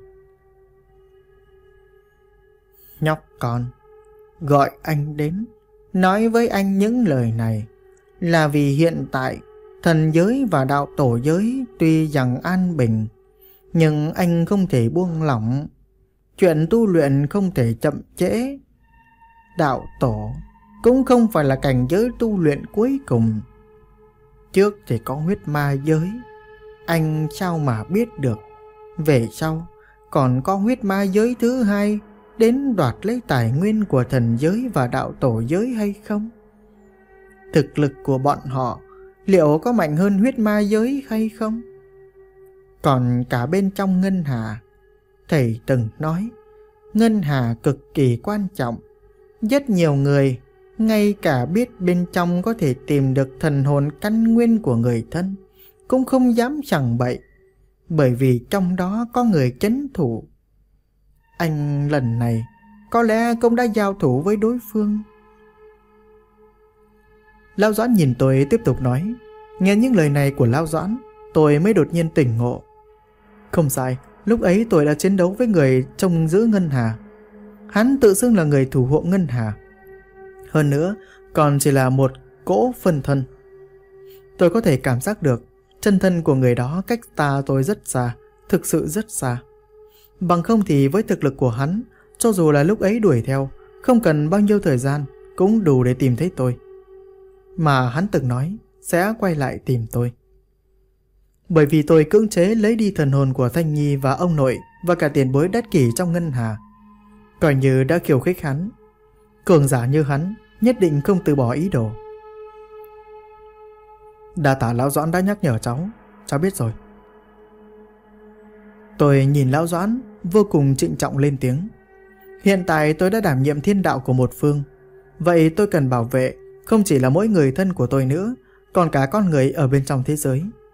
Nhóc con, gọi anh đến, nói với anh những lời này là vì hiện tại thần giới và đạo tổ giới tuy rằng an bình, nhưng anh không thể buông lỏng. Chuyện tu luyện không thể chậm trễ. Đạo tổ cũng không phải là cảnh giới tu luyện cuối cùng. Trước thì có huyết ma giới, anh sao mà biết được về sau còn có huyết ma giới thứ hai đến đoạt lấy tài nguyên của thần giới và đạo tổ giới hay không? Thực lực của bọn họ liệu có mạnh hơn huyết ma giới hay không? Còn cả bên trong Ngân Hà, thầy từng nói Ngân Hà cực kỳ quan trọng. Rất nhiều người ngay cả biết bên trong có thể tìm được thần hồn căn nguyên của người thân cũng không dám sằng bậy, bởi vì trong đó có người trấn thủ. Anh lần này có lẽ cũng đã giao thủ với đối phương. Lão Doãn nhìn tôi tiếp tục nói. Nghe những lời này của Lão Doãn, tôi mới đột nhiên tỉnh ngộ. Không sai, lúc ấy tôi đã chiến đấu với người trông giữ Ngân Hà. Hắn tự xưng là người thủ hộ Ngân Hà. Hơn nữa, còn chỉ là một cỗ phân thân. Tôi có thể cảm giác được chân thân của người đó cách ta tôi rất xa, thực sự rất xa. Bằng không thì với thực lực của hắn, cho dù là lúc ấy đuổi theo, không cần bao nhiêu thời gian, cũng đủ để tìm thấy tôi. Mà hắn từng nói sẽ quay lại tìm tôi. Bởi vì tôi cưỡng chế lấy đi thần hồn của Thanh Nhi và ông nội và cả tiền bối đắt kỷ trong Ngân Hà, coi như đã khiêu khích hắn. Cường giả như hắn nhất định không từ bỏ ý đồ. Đa tạ Lão Doãn đã nhắc nhở cháu biết rồi. Tôi nhìn Lão Doãn vô cùng trịnh trọng lên tiếng. Hiện tại tôi đã đảm nhiệm thiên đạo của một phương, vậy tôi cần bảo vệ không chỉ là mỗi người thân của tôi nữa, còn cả con người ở bên trong thế giới.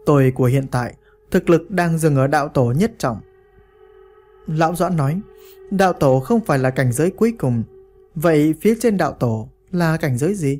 Tôi của hiện tại, thực lực đang dừng ở đạo tổ nhất trọng. Lão Doãn nói, đạo tổ không phải là cảnh giới cuối cùng. Vậy phía trên đạo tổ là cảnh giới gì?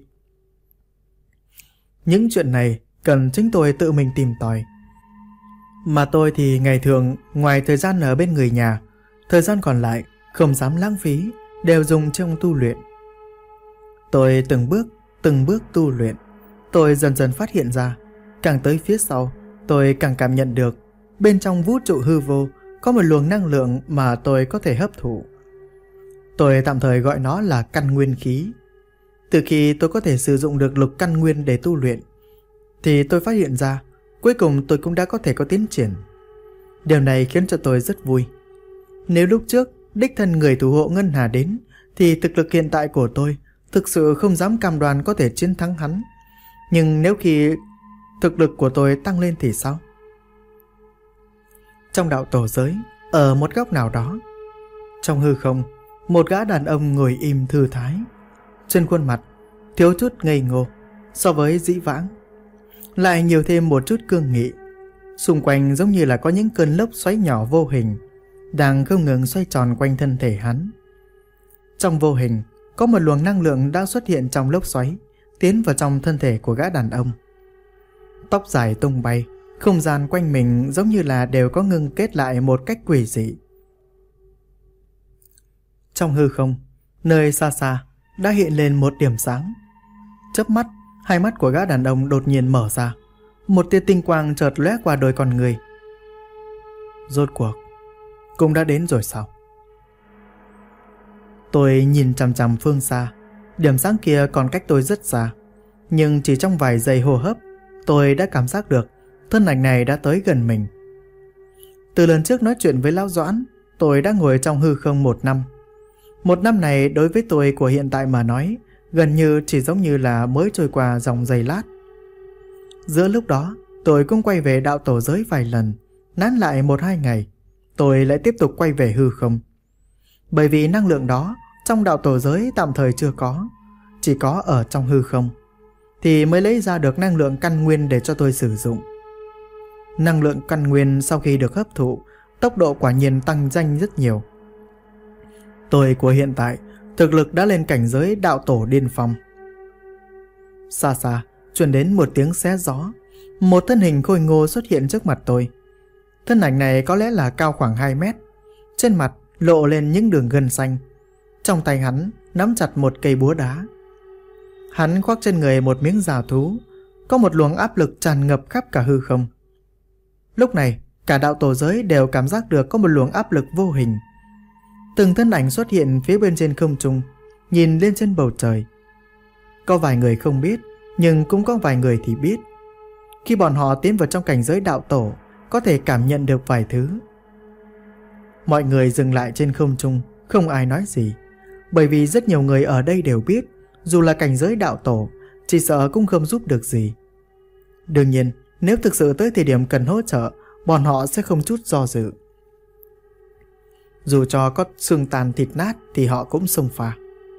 Những chuyện này cần chính tôi tự mình tìm tòi. Mà tôi thì ngày thường ngoài thời gian ở bên người nhà, thời gian còn lại không dám lãng phí, đều dùng trong tu luyện. Tôi từng bước tu luyện. Tôi dần dần phát hiện ra, càng tới phía sau, tôi càng cảm nhận được bên trong vũ trụ hư vô có một luồng năng lượng mà tôi có thể hấp thụ. Tôi tạm thời gọi nó là căn nguyên khí. Từ khi tôi có thể sử dụng được lục căn nguyên để tu luyện, thì tôi phát hiện ra cuối cùng tôi cũng đã có thể có tiến triển. Điều này khiến cho tôi rất vui. Nếu lúc trước đích thân người thủ hộ Ngân Hà đến, thì thực lực hiện tại của tôi thực sự không dám cam đoan có thể chiến thắng hắn. Nhưng nếu khi thực lực của tôi tăng lên thì sao? Trong đạo tổ giới, ở một góc nào đó, trong hư không, một gã đàn ông ngồi im thư thái. Trên khuôn mặt thiếu chút ngây ngô, so với dĩ vãng lại nhiều thêm một chút cương nghị. Xung quanh giống như là có những cơn lốc xoáy nhỏ vô hình đang không ngừng xoay tròn quanh thân thể hắn. Trong vô hình, có một luồng năng lượng đang xuất hiện trong lốc xoáy, tiến vào trong thân thể của gã đàn ông. Tóc dài tung bay, không gian quanh mình giống như là đều có ngưng kết lại một cách quỷ dị. Trong hư không, nơi xa xa đã hiện lên một điểm sáng. Chớp mắt, hai mắt của gã đàn ông đột nhiên mở ra. Một tia tinh quang chợt lóe qua đôi con người. Rốt cuộc cũng đã đến rồi sao? Tôi nhìn chằm chằm phương xa. Điểm sáng kia còn cách tôi rất xa, nhưng chỉ trong vài giây hô hấp, tôi đã cảm giác được thân ảnh này đã tới gần mình. Từ lần trước nói chuyện với Lão Doãn, tôi đã ngồi trong hư không 1 năm. 1 năm này đối với tôi của hiện tại mà nói, gần như chỉ giống như là mới trôi qua dòng giây lát. Giữa lúc đó, tôi cũng quay về đạo tổ giới vài lần, nán lại 1-2 ngày, tôi lại tiếp tục quay về hư không. Bởi vì năng lượng đó trong đạo tổ giới tạm thời chưa có, chỉ có ở trong hư không, thì mới lấy ra được năng lượng căn nguyên để cho tôi sử dụng. Năng lượng căn nguyên sau khi được hấp thụ, tốc độ quả nhiên tăng nhanh rất nhiều. Tôi của hiện tại, thực lực đã lên cảnh giới đạo tổ điên phong. Xa xa, truyền đến một tiếng xé gió. Một thân hình khôi ngô xuất hiện trước mặt tôi. Thân ảnh này có lẽ là cao khoảng 2 mét. Trên mặt lộ lên những đường gân xanh. Trong tay hắn nắm chặt một cây búa đá. Hắn khoác trên người một miếng da thú. Có một luồng áp lực tràn ngập khắp cả hư không. Lúc này, cả đạo tổ giới đều cảm giác được có một luồng áp lực vô hình. Từng thân ảnh xuất hiện phía bên trên không trung, nhìn lên trên bầu trời. Có vài người không biết, nhưng cũng có vài người thì biết. Khi bọn họ tiến vào trong cảnh giới đạo tổ, có thể cảm nhận được vài thứ. Mọi người dừng lại trên không trung, không ai nói gì. Bởi vì rất nhiều người ở đây đều biết, dù là cảnh giới đạo tổ, chỉ sợ cũng không giúp được gì. Đương nhiên, nếu thực sự tới thời điểm cần hỗ trợ, bọn họ sẽ không chút do dự. Dù cho có xương tàn thịt nát thì họ cũng xông pha.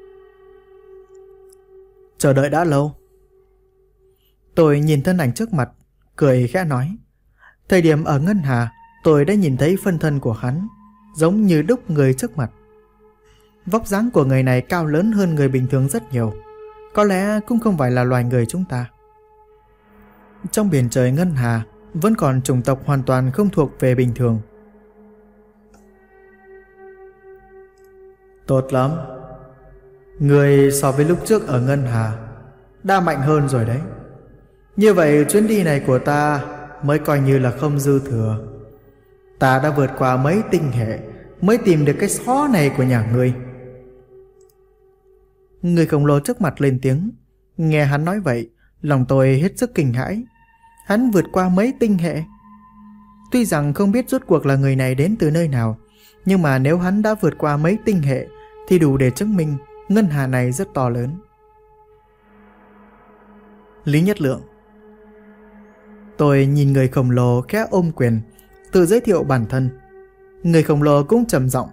Chờ đợi đã lâu. Tôi nhìn thân ảnh trước mặt, cười khẽ nói. Thời điểm ở Ngân Hà, tôi đã nhìn thấy phân thân của hắn, giống như đúc người trước mặt. Vóc dáng của người này cao lớn hơn người bình thường rất nhiều. Có lẽ cũng không phải là loài người chúng ta. Trong biển trời Ngân Hà, vẫn còn chủng tộc hoàn toàn không thuộc về bình thường. Tốt lắm. Người so với lúc trước ở Ngân Hà đã mạnh hơn rồi đấy. Như vậy chuyến đi này của ta mới coi như là không dư thừa. Ta đã vượt qua mấy tinh hệ mới tìm được cái xó này của nhà ngươi. Người khổng lồ trước mặt lên tiếng. Nghe hắn nói vậy, lòng tôi hết sức kinh hãi. Hắn vượt qua mấy tinh hệ. Tuy rằng không biết rốt cuộc là người này đến từ nơi nào, nhưng mà nếu hắn đã vượt qua mấy tinh hệ thì đủ để chứng minh Ngân Hà này rất to lớn. Lý Nhất Lượng. Tôi nhìn người khổng lồ khẽ ôm quyền, tự giới thiệu bản thân. Người khổng lồ cũng trầm giọng.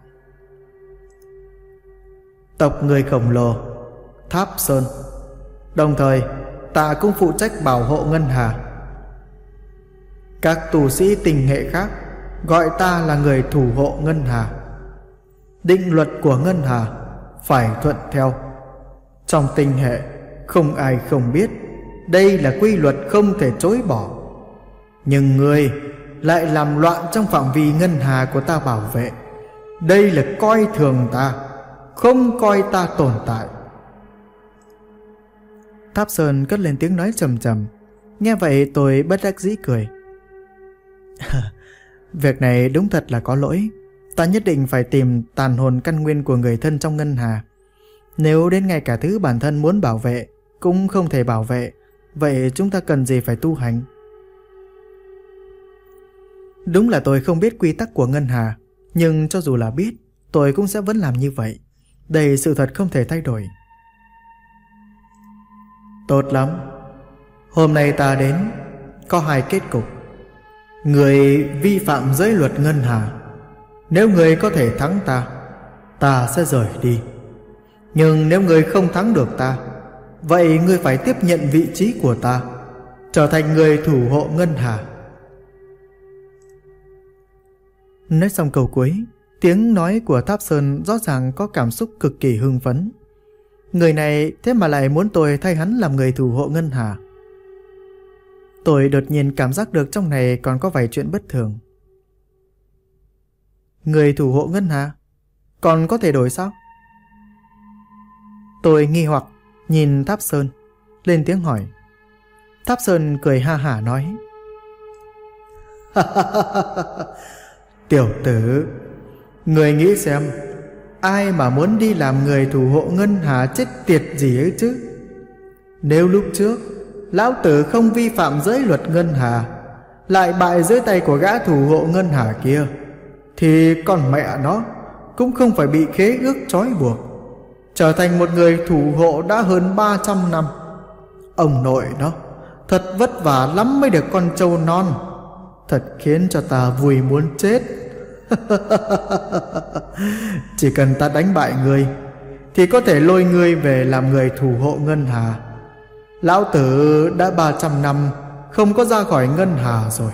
Tộc người khổng lồ Tháp Sơn. Đồng thời ta cũng phụ trách bảo hộ Ngân Hà. Các tu sĩ tình hệ khác gọi ta là người thủ hộ ngân hà. Định luật của ngân hà phải thuận theo. Trong tinh hệ không ai không biết, đây là quy luật không thể chối bỏ. Nhưng ngươi lại làm loạn trong phạm vi ngân hà của ta bảo vệ. Đây là coi thường ta, không coi ta tồn tại. Tháp Sơn cất lên tiếng nói trầm trầm. Nghe vậy tôi bất đắc dĩ cười. Việc này đúng thật là có lỗi. Ta nhất định phải tìm tàn hồn căn nguyên của người thân trong ngân hà. Nếu đến ngay cả thứ bản thân muốn bảo vệ cũng không thể bảo vệ, vậy chúng ta cần gì phải tu hành? Đúng là tôi không biết quy tắc của ngân hà, nhưng cho dù là biết, tôi cũng sẽ vẫn làm như vậy. Đây sự thật không thể thay đổi. Tốt lắm. Hôm nay ta đến có hai kết cục. Người vi phạm giới luật ngân hà. Nếu người có thể thắng ta, ta sẽ rời đi. Nhưng nếu người không thắng được ta, vậy người phải tiếp nhận vị trí của ta, trở thành người thủ hộ ngân hà. Nói xong câu cuối, tiếng nói của Tháp Sơn rõ ràng có cảm xúc cực kỳ hưng phấn. Người này thế mà lại muốn tôi thay hắn làm người thủ hộ ngân hà. Tôi đột nhiên cảm giác được trong này còn có vài chuyện bất thường. Người thủ hộ ngân hà? Còn có thể đổi sao? Tôi nghi hoặc nhìn Tháp Sơn, lên tiếng hỏi. Tháp Sơn cười ha hả nói. Tiểu tử, người nghĩ xem, ai mà muốn đi làm người thủ hộ ngân hà chết tiệt gì ấy chứ? Nếu lúc trước lão tử không vi phạm giới luật ngân hà, lại bại dưới tay của gã thủ hộ ngân hà kia, thì con mẹ nó cũng không phải bị khế ước trói buộc, trở thành một người thủ hộ đã hơn 300 năm. Ông nội nó thật vất vả lắm mới được con trâu non, thật khiến cho ta vui muốn chết. Chỉ cần ta đánh bại ngươi thì có thể lôi ngươi về làm người thủ hộ ngân hà. Lão tử đã 300 năm không có ra khỏi ngân hà rồi.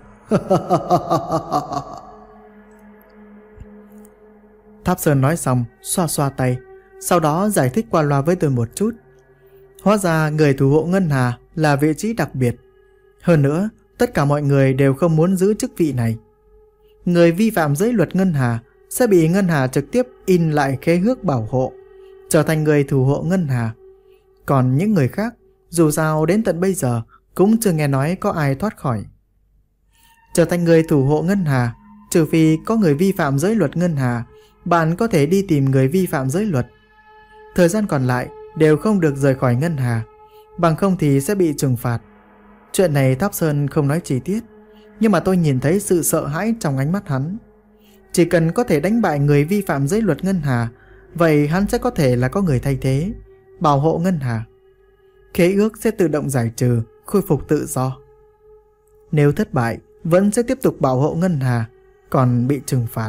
Tháp Sơn nói xong xoa xoa tay, sau đó giải thích qua loa với tôi một chút. Hóa ra người thủ hộ ngân hà là vị trí đặc biệt. Hơn nữa, tất cả mọi người đều không muốn giữ chức vị này. Người vi phạm giới luật ngân hà sẽ bị ngân hà trực tiếp in lại khế ước bảo hộ, trở thành người thủ hộ ngân hà. Còn những người khác, dù sao đến tận bây giờ cũng chưa nghe nói có ai thoát khỏi. Trở thành người thủ hộ ngân hà, trừ phi có người vi phạm giới luật ngân hà, bạn có thể đi tìm người vi phạm giới luật. Thời gian còn lại đều không được rời khỏi ngân hà, bằng không thì sẽ bị trừng phạt. Chuyện này Tháp Sơn không nói chi tiết, nhưng mà tôi nhìn thấy sự sợ hãi trong ánh mắt hắn. Chỉ cần có thể đánh bại người vi phạm giới luật ngân hà, vậy hắn sẽ có thể là có người thay thế, bảo hộ ngân hà. Khế ước sẽ tự động giải trừ, khôi phục tự do. Nếu thất bại, vẫn sẽ tiếp tục bảo hộ ngân hà, còn bị trừng phạt.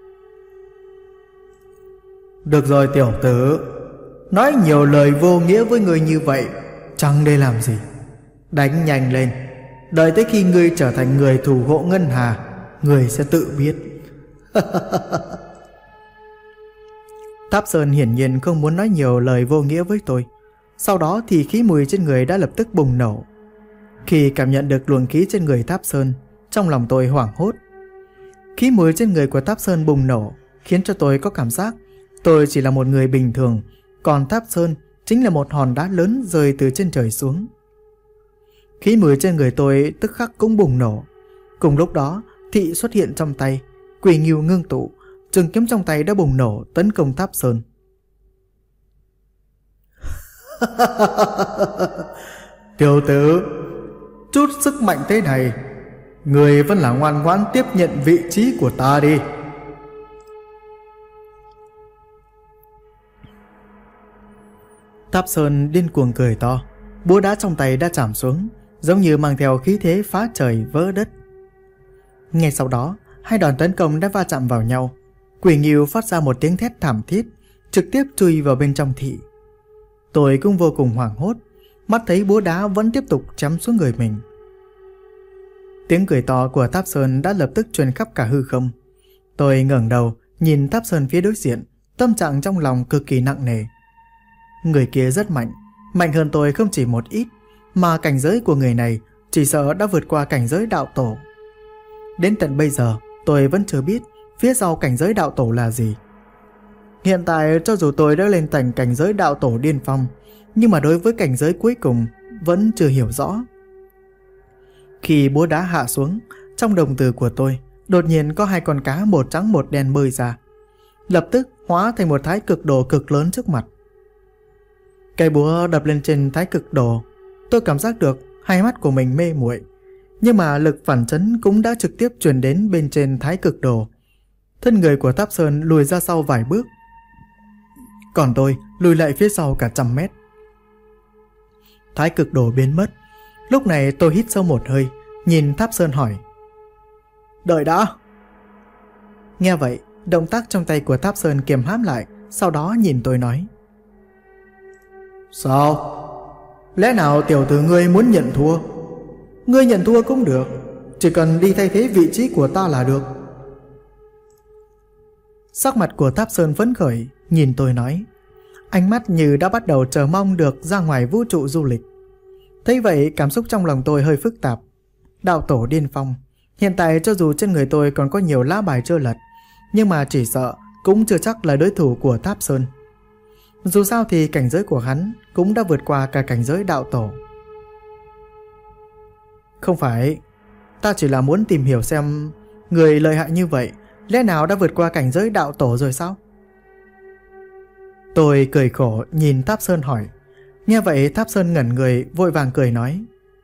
Được rồi tiểu tử, nói nhiều lời vô nghĩa với người như vậy chẳng để làm gì. Đánh nhanh lên, đợi tới khi ngươi trở thành người thủ hộ ngân hà, ngươi sẽ tự biết. Tháp Sơn hiển nhiên không muốn nói nhiều lời vô nghĩa với tôi. Sau đó thì khí mùi trên người đã lập tức bùng nổ. Khi cảm nhận được luồng khí trên người Tháp Sơn, trong lòng tôi hoảng hốt. Khí mùi trên người của Tháp Sơn bùng nổ khiến cho tôi có cảm giác tôi chỉ là một người bình thường, còn Tháp Sơn chính là một hòn đá lớn rơi từ trên trời xuống. Khí mùi trên người tôi tức khắc cũng bùng nổ. Cùng lúc đó, thị xuất hiện trong tay, Quỷ Ngưu ngưng tụ, trường kiếm trong tay đã bùng nổ tấn công Tháp Sơn. Tiểu tử, chút sức mạnh thế này, người vẫn là ngoan ngoãn tiếp nhận vị trí của ta đi. Tháp Sơn điên cuồng cười to, búa đá trong tay đã chạm xuống, giống như mang theo khí thế phá trời vỡ đất. Ngay sau đó, hai đòn tấn công đã va chạm vào nhau. Quỷ Ngưu phát ra một tiếng thét thảm thiết, trực tiếp chui vào bên trong thị. Tôi cũng vô cùng hoảng hốt, mắt thấy búa đá vẫn tiếp tục chém xuống người mình. Tiếng cười to của Tháp Sơn đã lập tức truyền khắp cả hư không. Tôi ngẩng đầu nhìn Tháp Sơn phía đối diện, tâm trạng trong lòng cực kỳ nặng nề. Người kia rất mạnh, mạnh hơn tôi không chỉ một ít, mà cảnh giới của người này chỉ sợ đã vượt qua cảnh giới đạo tổ. Đến tận bây giờ tôi vẫn chưa biết phía sau cảnh giới đạo tổ là gì. Hiện tại cho dù tôi đã lên thành cảnh giới đạo tổ điên phong, nhưng mà đối với cảnh giới cuối cùng vẫn chưa hiểu rõ. Khi búa đá hạ xuống, trong đồng tử của tôi đột nhiên có 2 con cá một trắng một đen bơi ra, lập tức hóa thành một thái cực đồ cực lớn trước mặt. Cây búa đập lên trên thái cực đồ, tôi cảm giác được 2 mắt của mình mê muội, nhưng mà lực phản chấn cũng đã trực tiếp truyền đến bên trên thái cực đồ. Thân người của Tháp Sơn lùi ra sau vài bước, còn tôi lùi lại phía sau cả 100 mét. Thái cực đồ biến mất. Lúc này tôi hít sâu một hơi, nhìn Tháp Sơn hỏi: "Đợi đã." Nghe vậy, động tác trong tay của Tháp Sơn kiềm hãm lại, sau đó nhìn tôi nói: "Sao? Lẽ nào tiểu tử ngươi muốn nhận thua? Ngươi nhận thua cũng được, chỉ cần đi thay thế vị trí của ta là được." Sắc mặt của Tháp Sơn phấn khởi, nhìn tôi nói, ánh mắt như đã bắt đầu chờ mong được ra ngoài vũ trụ du lịch. Thấy vậy, cảm xúc trong lòng tôi hơi phức tạp. Đạo tổ điên phong, hiện tại cho dù trên người tôi còn có nhiều lá bài chưa lật, nhưng mà chỉ sợ cũng chưa chắc là đối thủ của Tháp Sơn. Dù sao thì cảnh giới của hắn cũng đã vượt qua cả cảnh giới đạo tổ. "Không phải, ta chỉ là muốn tìm hiểu xem người lợi hại như vậy lẽ nào đã vượt qua cảnh giới đạo tổ rồi sao?" Tôi cười khổ nhìn Tháp Sơn hỏi. Nghe vậy Tháp Sơn ngẩn người, vội vàng cười nói: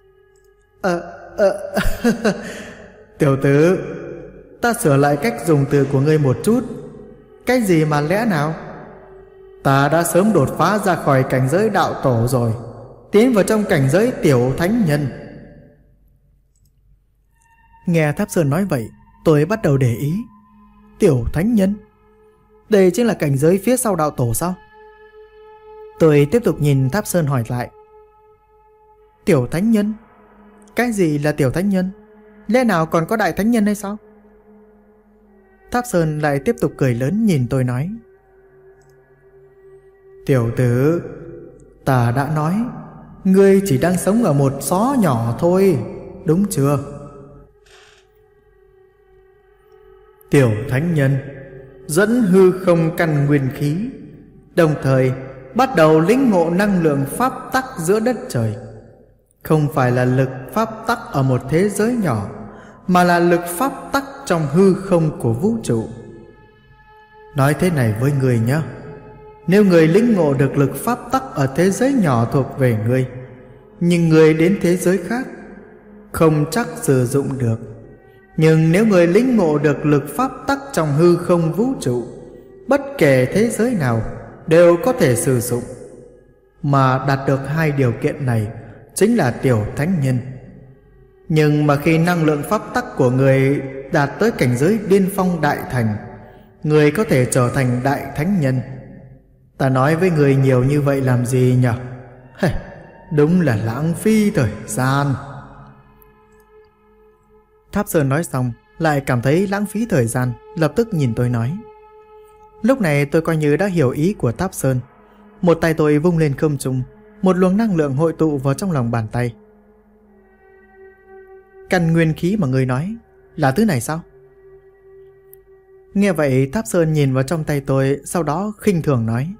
Tiểu tử, ta sửa lại cách dùng từ của ngươi một chút. Cái gì mà lẽ nào? Ta đã sớm đột phá ra khỏi cảnh giới đạo tổ rồi, tiến vào trong cảnh giới tiểu thánh nhân." Nghe Tháp Sơn nói vậy, tôi bắt đầu để ý. Tiểu thánh nhân? Đây chính là cảnh giới phía sau đạo tổ sao? Tôi tiếp tục nhìn Tháp Sơn hỏi lại: "Tiểu thánh nhân? Cái gì là tiểu thánh nhân? Lẽ nào còn có đại thánh nhân hay sao?" Tháp Sơn lại tiếp tục cười lớn nhìn tôi nói: "Tiểu tử, ta đã nói, ngươi chỉ đang sống ở một xó nhỏ thôi, đúng chưa? Tiểu thánh nhân dẫn hư không căn nguyên khí, đồng thời bắt đầu lĩnh ngộ năng lượng pháp tắc giữa đất trời. Không phải là lực pháp tắc ở một thế giới nhỏ, mà là lực pháp tắc trong hư không của vũ trụ. Nói thế này với người nhé, nếu người lĩnh ngộ được lực pháp tắc ở thế giới nhỏ thuộc về người, nhưng người đến thế giới khác không chắc sử dụng được. Nhưng nếu người lĩnh ngộ được lực pháp tắc trong hư không vũ trụ, bất kể thế giới nào đều có thể sử dụng. Mà đạt được 2 điều kiện này chính là tiểu thánh nhân. Nhưng mà khi năng lượng pháp tắc của người đạt tới cảnh giới điên phong đại thành, người có thể trở thành đại thánh nhân. Ta nói với người nhiều như vậy làm gì nhỉ? Đúng là lãng phí thời gian." Tháp Sơn nói xong lại cảm thấy lãng phí thời gian, lập tức nhìn tôi nói. Lúc này tôi coi như đã hiểu ý của Tháp Sơn. Một tay tôi vung lên không trung, một luồng năng lượng hội tụ vào trong lòng bàn tay. Căn nguyên khí mà ngươi nói là thứ này sao? Nghe vậy Tháp Sơn nhìn vào trong tay tôi, sau đó khinh thường nói: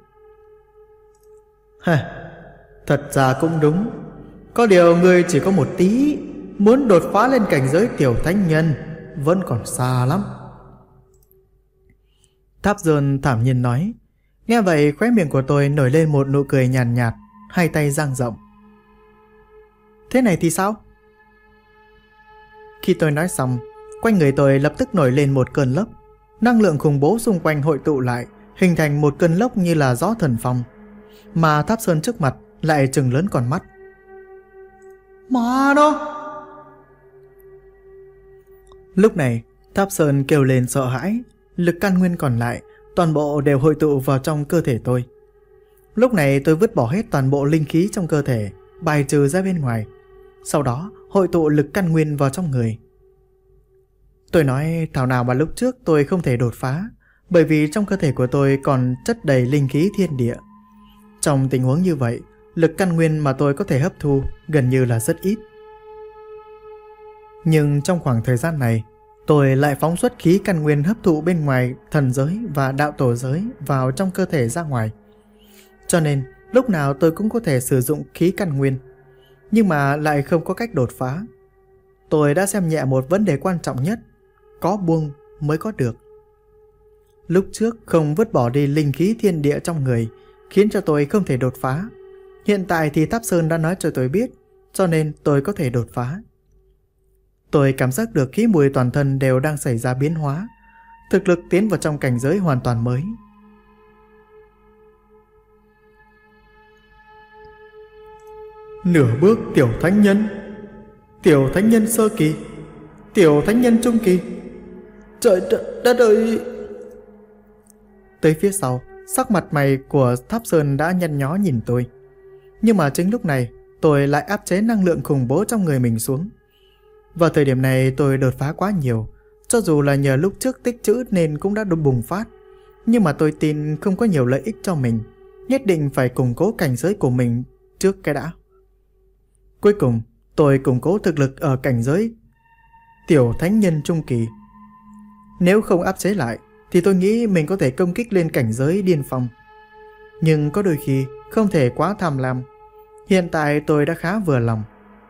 Thật ra cũng đúng, có điều ngươi chỉ có một tí, muốn đột phá lên cảnh giới tiểu thánh nhân vẫn còn xa lắm. Tháp Sơn thản nhiên nói. Nghe vậy khóe miệng của tôi nổi lên một nụ cười nhàn nhạt, hai tay dang rộng. Thế này thì sao? Khi tôi nói xong, quanh người tôi lập tức nổi lên một cơn lốc. Năng lượng khủng bố xung quanh hội tụ lại, hình thành một cơn lốc như là gió thần phong. Mà Tháp Sơn trước mặt lại trừng lớn con mắt. Mà nó! Lúc này, Tháp Sơn kêu lên sợ hãi, lực căn nguyên còn lại toàn bộ đều hội tụ vào trong cơ thể tôi. Lúc này tôi vứt bỏ hết toàn bộ linh khí trong cơ thể, bài trừ ra bên ngoài. Sau đó hội tụ lực căn nguyên vào trong người, Tôi nói thảo nào mà lúc trước tôi không thể đột phá, bởi vì trong cơ thể của tôi còn chất đầy linh khí thiên địa. Trong tình huống như vậy, lực căn nguyên mà tôi có thể hấp thu gần như là rất ít. Nhưng trong khoảng thời gian này, tôi lại phóng xuất khí căn nguyên hấp thụ bên ngoài thần giới và đạo tổ giới vào trong cơ thể ra ngoài. Cho nên lúc nào tôi cũng có thể sử dụng khí căn nguyên, nhưng mà lại không có cách đột phá. Tôi đã xem nhẹ một vấn đề quan trọng nhất, có buông mới có được. Lúc trước không vứt bỏ đi linh khí thiên địa trong người khiến cho tôi không thể đột phá. Hiện tại thì Tháp Sơn đã nói cho tôi biết, cho nên tôi có thể đột phá. Tôi cảm giác được khí mùi toàn thân đều đang xảy ra biến hóa, thực lực tiến vào trong cảnh giới hoàn toàn mới. Nửa bước tiểu thánh nhân, tiểu thánh nhân sơ kỳ, tiểu thánh nhân trung kỳ. Trời đất ơi! Tới phía sau, sắc mặt mày của Tháp Sơn đã nhăn nhó nhìn tôi. Nhưng mà chính lúc này, tôi lại áp chế năng lượng khủng bố trong người mình xuống. Vào thời điểm này tôi đột phá quá nhiều, cho dù là nhờ lúc trước tích trữ nên cũng đã bùng phát. Nhưng mà tôi tin không có nhiều lợi ích cho mình, nhất định phải củng cố cảnh giới của mình trước cái đã. Cuối cùng, tôi củng cố thực lực ở cảnh giới tiểu thánh nhân trung kỳ. Nếu không áp chế lại, thì tôi nghĩ mình có thể công kích lên cảnh giới điên phong. Nhưng có đôi khi không thể quá tham lam. Hiện tại tôi đã khá vừa lòng.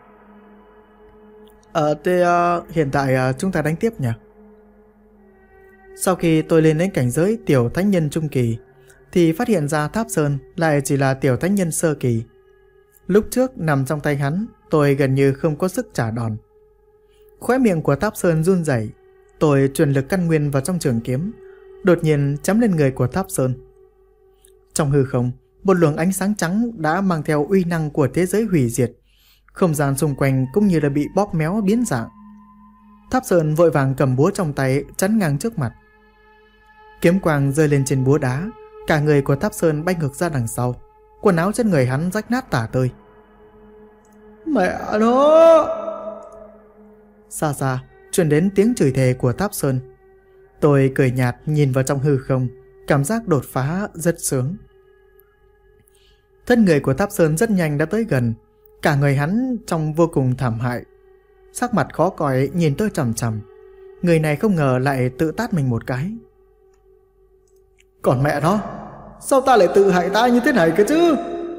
Hiện tại chúng ta đánh tiếp nhỉ? Sau khi tôi lên đến cảnh giới tiểu thánh nhân trung kỳ, thì phát hiện ra Tháp Sơn lại chỉ là tiểu thánh nhân sơ kỳ. Lúc trước nằm trong tay hắn, tôi gần như không có sức trả đòn. Khóe miệng của Tháp Sơn run rẩy, tôi truyền lực căn nguyên vào trong trường kiếm, đột nhiên chém lên người của Tháp Sơn. Trong hư không, một luồng ánh sáng trắng đã mang theo uy năng của thế giới hủy diệt. Không gian xung quanh cũng như là bị bóp méo biến dạng. Tháp Sơn vội vàng cầm búa trong tay chắn ngang trước mặt. Kiếm quang rơi lên trên búa đá, cả người của Tháp Sơn bay ngược ra đằng sau, quần áo trên người hắn rách nát tả tơi. Mẹ nó! Xa xa truyền đến tiếng chửi thề của Tháp Sơn. Tôi cười nhạt nhìn vào trong hư không, cảm giác đột phá rất sướng. Thân người của Tháp Sơn rất nhanh đã tới gần, cả người hắn trông vô cùng thảm hại. Sắc mặt khó coi nhìn tôi chằm chằm. Người này không ngờ lại tự tát mình một cái. Còn mẹ nó, sao ta lại tự hại ta như thế này cơ chứ?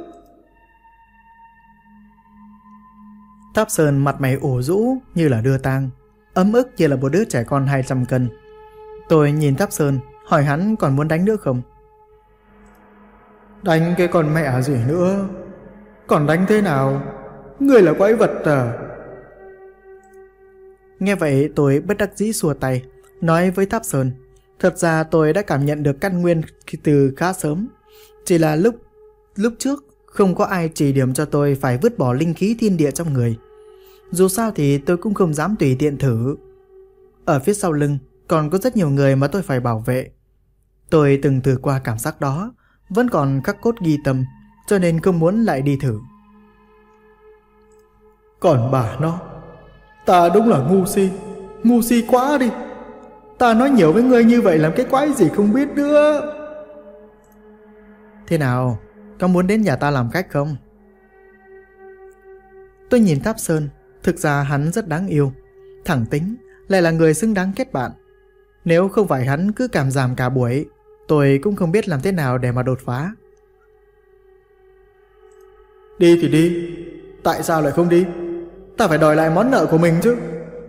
Tháp Sơn mặt mày ủ rũ như là đưa tang, ấm ức như là một đứa trẻ con 200 cân. Tôi nhìn Tháp Sơn, hỏi hắn còn muốn đánh nữa không? Đánh cái con mẹ gì nữa? Còn đánh thế nào? Người là quái vật à? Nghe vậy tôi bất đắc dĩ xua tay, nói với Tháp Sơn. Thật ra tôi đã cảm nhận được căn nguyên từ khá sớm. Chỉ là lúc trước không có ai chỉ điểm cho tôi phải vứt bỏ linh khí thiên địa trong người. Dù sao thì tôi cũng không dám tùy tiện thử. Ở phía sau lưng còn có rất nhiều người mà tôi phải bảo vệ. Tôi từng thử qua cảm giác đó, vẫn còn khắc cốt ghi tâm, cho nên không muốn lại đi thử. Còn bà nó, ta đúng là ngu si quá đi. Ta nói nhiều với ngươi như vậy làm cái quái gì không biết nữa. Thế nào, có muốn đến nhà ta làm khách không? Tôi nhìn Tháp Sơn, thực ra hắn rất đáng yêu, thẳng tính, lại là người xứng đáng kết bạn. Nếu không phải hắn cứ cảm giảm cả buổi, tôi cũng không biết làm thế nào để mà đột phá. Đi thì đi, tại sao lại không đi? Ta phải đòi lại món nợ của mình chứ.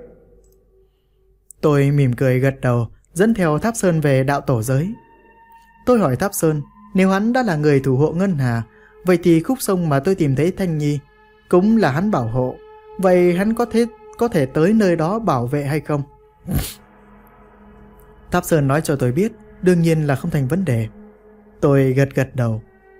Tôi mỉm cười gật đầu, dẫn theo Tháp Sơn về đạo tổ giới. Tôi hỏi Tháp Sơn, nếu hắn đã là người thủ hộ Ngân Hà, vậy thì khúc sông mà tôi tìm thấy Thanh Nhi cũng là hắn bảo hộ. Vậy hắn có thể tới nơi đó bảo vệ hay không? Tháp Sơn nói cho tôi biết, đương nhiên là không thành vấn đề. Tôi gật đầu.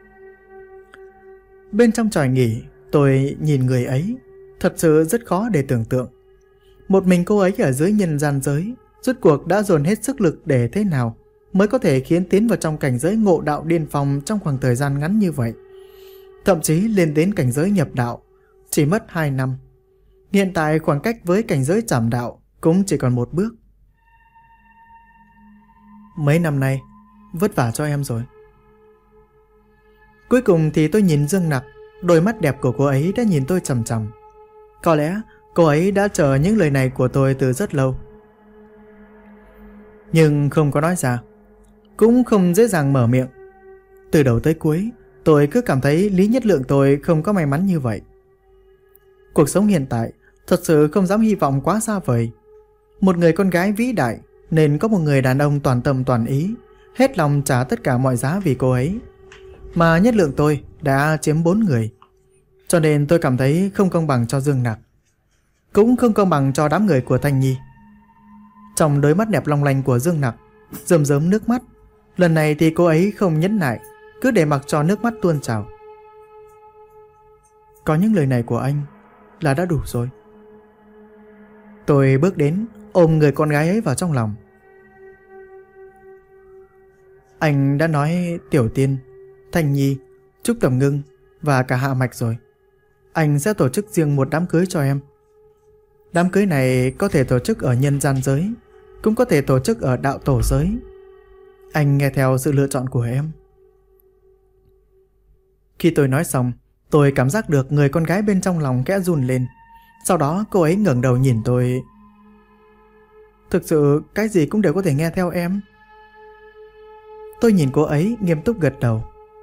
Bên trong tròi nghỉ, tôi nhìn người ấy, thật sự rất khó để tưởng tượng. Một mình cô ấy ở dưới nhân gian giới, rốt cuộc đã dồn hết sức lực để thế nào mới có thể khiến tiến vào trong cảnh giới ngộ đạo điên phong trong khoảng thời gian ngắn như vậy. Thậm chí lên đến cảnh giới nhập đạo, chỉ mất 2 năm. Hiện tại khoảng cách với cảnh giới trảm đạo cũng chỉ còn 1 bước. Mấy năm nay vất vả cho em rồi. Cuối cùng thì tôi nhìn Dương Nặc. Đôi mắt đẹp của cô ấy đã nhìn tôi chằm chằm. Có lẽ cô ấy đã chờ những lời này của tôi từ rất lâu, nhưng không có nói ra, cũng không dễ dàng mở miệng. Từ đầu tới cuối tôi cứ cảm thấy Lý Nhất Lượng tôi không có may mắn như vậy. Cuộc sống hiện tại thật sự không dám hy vọng quá xa vời. Một người con gái vĩ đại nên có một người đàn ông toàn tâm toàn ý, hết lòng trả tất cả mọi giá vì cô ấy. Mà Nhất Lượng tôi đã chiếm 4 người. Cho nên tôi cảm thấy không công bằng cho Dương Nặc, cũng không công bằng cho đám người của Thanh Nhi. Trong đôi mắt đẹp long lanh của Dương Nặc rơm rớm nước mắt. Lần này thì cô ấy không nhẫn nại, cứ để mặc cho nước mắt tuôn trào. Có những lời này của anh là đã đủ rồi. Tôi bước đến ôm người con gái ấy vào trong lòng. Anh đã nói Tiểu Tiên, Thanh Nhi, Trúc Tầm Ngưng và cả Hạ Mạch rồi. Anh sẽ tổ chức riêng một đám cưới cho em. Đám cưới này có thể tổ chức ở nhân gian giới, cũng có thể tổ chức ở đạo tổ giới. Anh nghe theo sự lựa chọn của em. Khi tôi nói xong, tôi cảm giác được người con gái bên trong lòng khẽ run lên. Sau đó cô ấy ngẩng đầu nhìn tôi. Thực sự cái gì cũng đều có thể nghe theo em. Tôi nhìn cô ấy nghiêm túc gật đầu.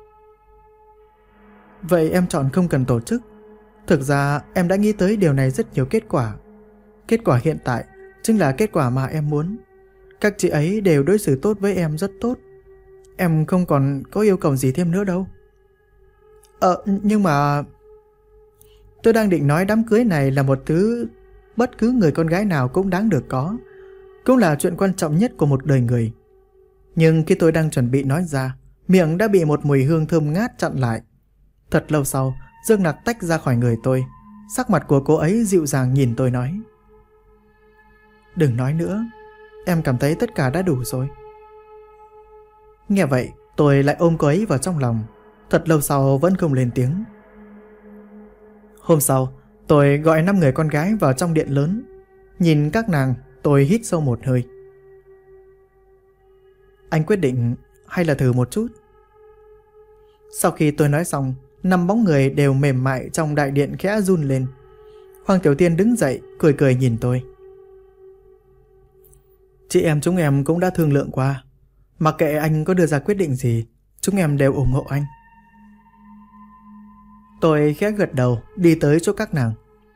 Vậy em chọn không cần tổ chức. Thực ra em đã nghĩ tới điều này rất nhiều kết quả. Kết quả hiện tại chính là kết quả mà em muốn. Các chị ấy đều đối xử tốt với em rất tốt. Em không còn có yêu cầu gì thêm nữa đâu. Nhưng mà tôi đang định nói đám cưới này là một thứ bất cứ người con gái nào cũng đáng được có, cũng là chuyện quan trọng nhất của một đời người. Nhưng khi tôi đang chuẩn bị nói ra, miệng đã bị một mùi hương thơm ngát chặn lại. Thật lâu sau, Dương Nặc tách ra khỏi người tôi. Sắc mặt của cô ấy dịu dàng nhìn tôi nói: Đừng nói nữa, em cảm thấy tất cả đã đủ rồi. Nghe vậy, tôi lại ôm cô ấy vào trong lòng. Thật lâu sau vẫn không lên tiếng. Hôm sau, tôi gọi 5 người con gái vào trong điện lớn. Nhìn các nàng, tôi hít sâu một hơi. Anh quyết định hay là thử một chút? Sau khi tôi nói xong, 5 bóng người đều mềm mại trong đại điện khẽ run lên. Hoàng Tiểu Tiên đứng dậy, cười cười nhìn tôi. Chị em chúng em cũng đã thương lượng qua. Mặc kệ anh có đưa ra quyết định gì, chúng em đều ủng hộ anh. Tôi khẽ gật đầu, đi tới chỗ các nàng.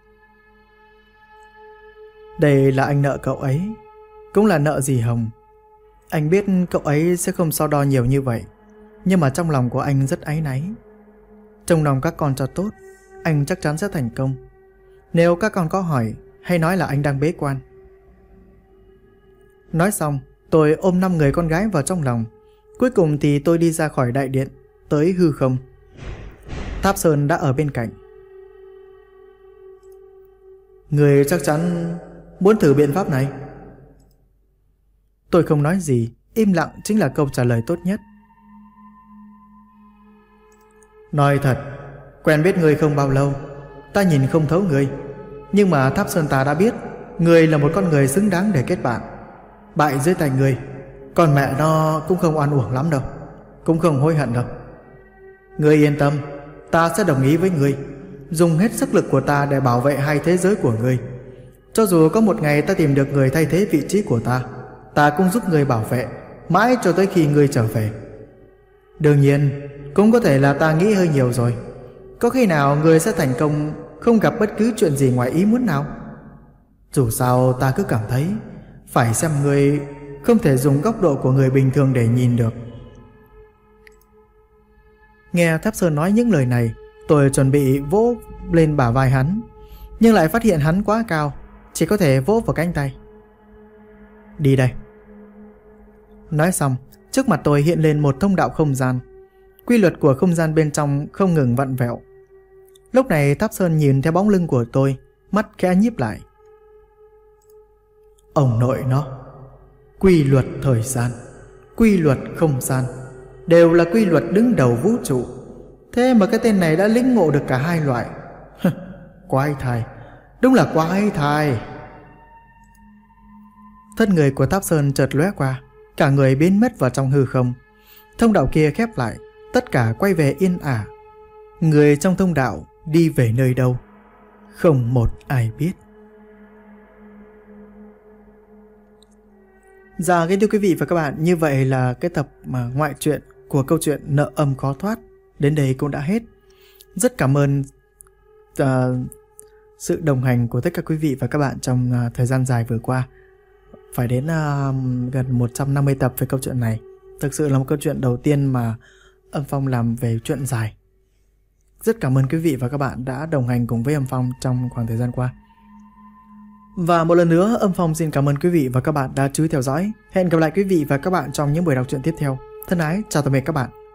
Đây là anh nợ cậu ấy, cũng là nợ dì Hồng. Anh biết cậu ấy sẽ không so đo nhiều như vậy, nhưng mà trong lòng của anh rất áy náy. Trông nom các con cho tốt, anh chắc chắn sẽ thành công. Nếu các con có hỏi, hãy nói là anh đang bế quan. Nói xong, tôi ôm 5 người con gái vào trong lòng. Cuối cùng thì tôi đi ra khỏi đại điện, tới hư không. Tháp Sơn đã ở bên cạnh. Người chắc chắn muốn thử biện pháp này? Tôi không nói gì, im lặng chính là câu trả lời tốt nhất. Nói thật, quen biết người không bao lâu, ta nhìn không thấu người. Nhưng mà Tháp Sơn ta đã biết người là một con người xứng đáng để kết bạn. Bại dưới tay người, con mẹ nó cũng không oan uổng lắm đâu, cũng không hối hận đâu. Người yên tâm, ta sẽ đồng ý với người, dùng hết sức lực của ta để bảo vệ 2 thế giới của người. Cho dù có một ngày ta tìm được người thay thế vị trí của ta cũng giúp người bảo vệ mãi cho tới khi người trở về. Đương nhiên, cũng có thể là ta nghĩ hơi nhiều rồi. Có khi nào người sẽ thành công, không gặp bất cứ chuyện gì ngoài ý muốn nào? Dù sao ta cứ cảm thấy phải xem người không thể dùng góc độ của người bình thường để nhìn được. Nghe Tháp Sơn nói những lời này, tôi chuẩn bị vỗ lên bả vai hắn, nhưng lại phát hiện hắn quá cao, chỉ có thể vỗ vào cánh tay. Đi đây. Nói xong, trước mặt tôi hiện lên một thông đạo không gian. Quy luật của không gian bên trong không ngừng vặn vẹo. Lúc này Tháp Sơn nhìn theo bóng lưng của tôi, mắt khẽ nhíp lại. Ông nội nó, quy luật thời gian, quy luật không gian đều là quy luật đứng đầu vũ trụ. Thế mà cái tên này đã lĩnh ngộ được cả 2 loại. Quái thai, đúng là quái thai. Thân người của Tháp Sơn chợt lóe qua, cả người biến mất vào trong hư không. Thông đạo kia khép lại, tất cả quay về yên ả. Người trong thông đạo đi về nơi đâu, không một ai biết. Dạ, kính thưa quý vị và các bạn, như vậy là cái tập ngoại truyện của câu chuyện Nợ Âm Khó Thoát đến đây cũng đã hết. Rất cảm ơn sự đồng hành của tất cả quý vị và các bạn trong thời gian dài vừa qua. Phải đến gần 150 tập về câu chuyện này. Thực sự là một câu chuyện đầu tiên mà Âm Phong làm về chuyện dài. Rất cảm ơn quý vị và các bạn đã đồng hành cùng với Âm Phong trong khoảng thời gian qua. Và một lần nữa, Âm Phong xin cảm ơn quý vị và các bạn đã chú ý theo dõi. Hẹn gặp lại quý vị và các bạn trong những buổi đọc truyện tiếp theo. Thân ái, chào tạm biệt các bạn.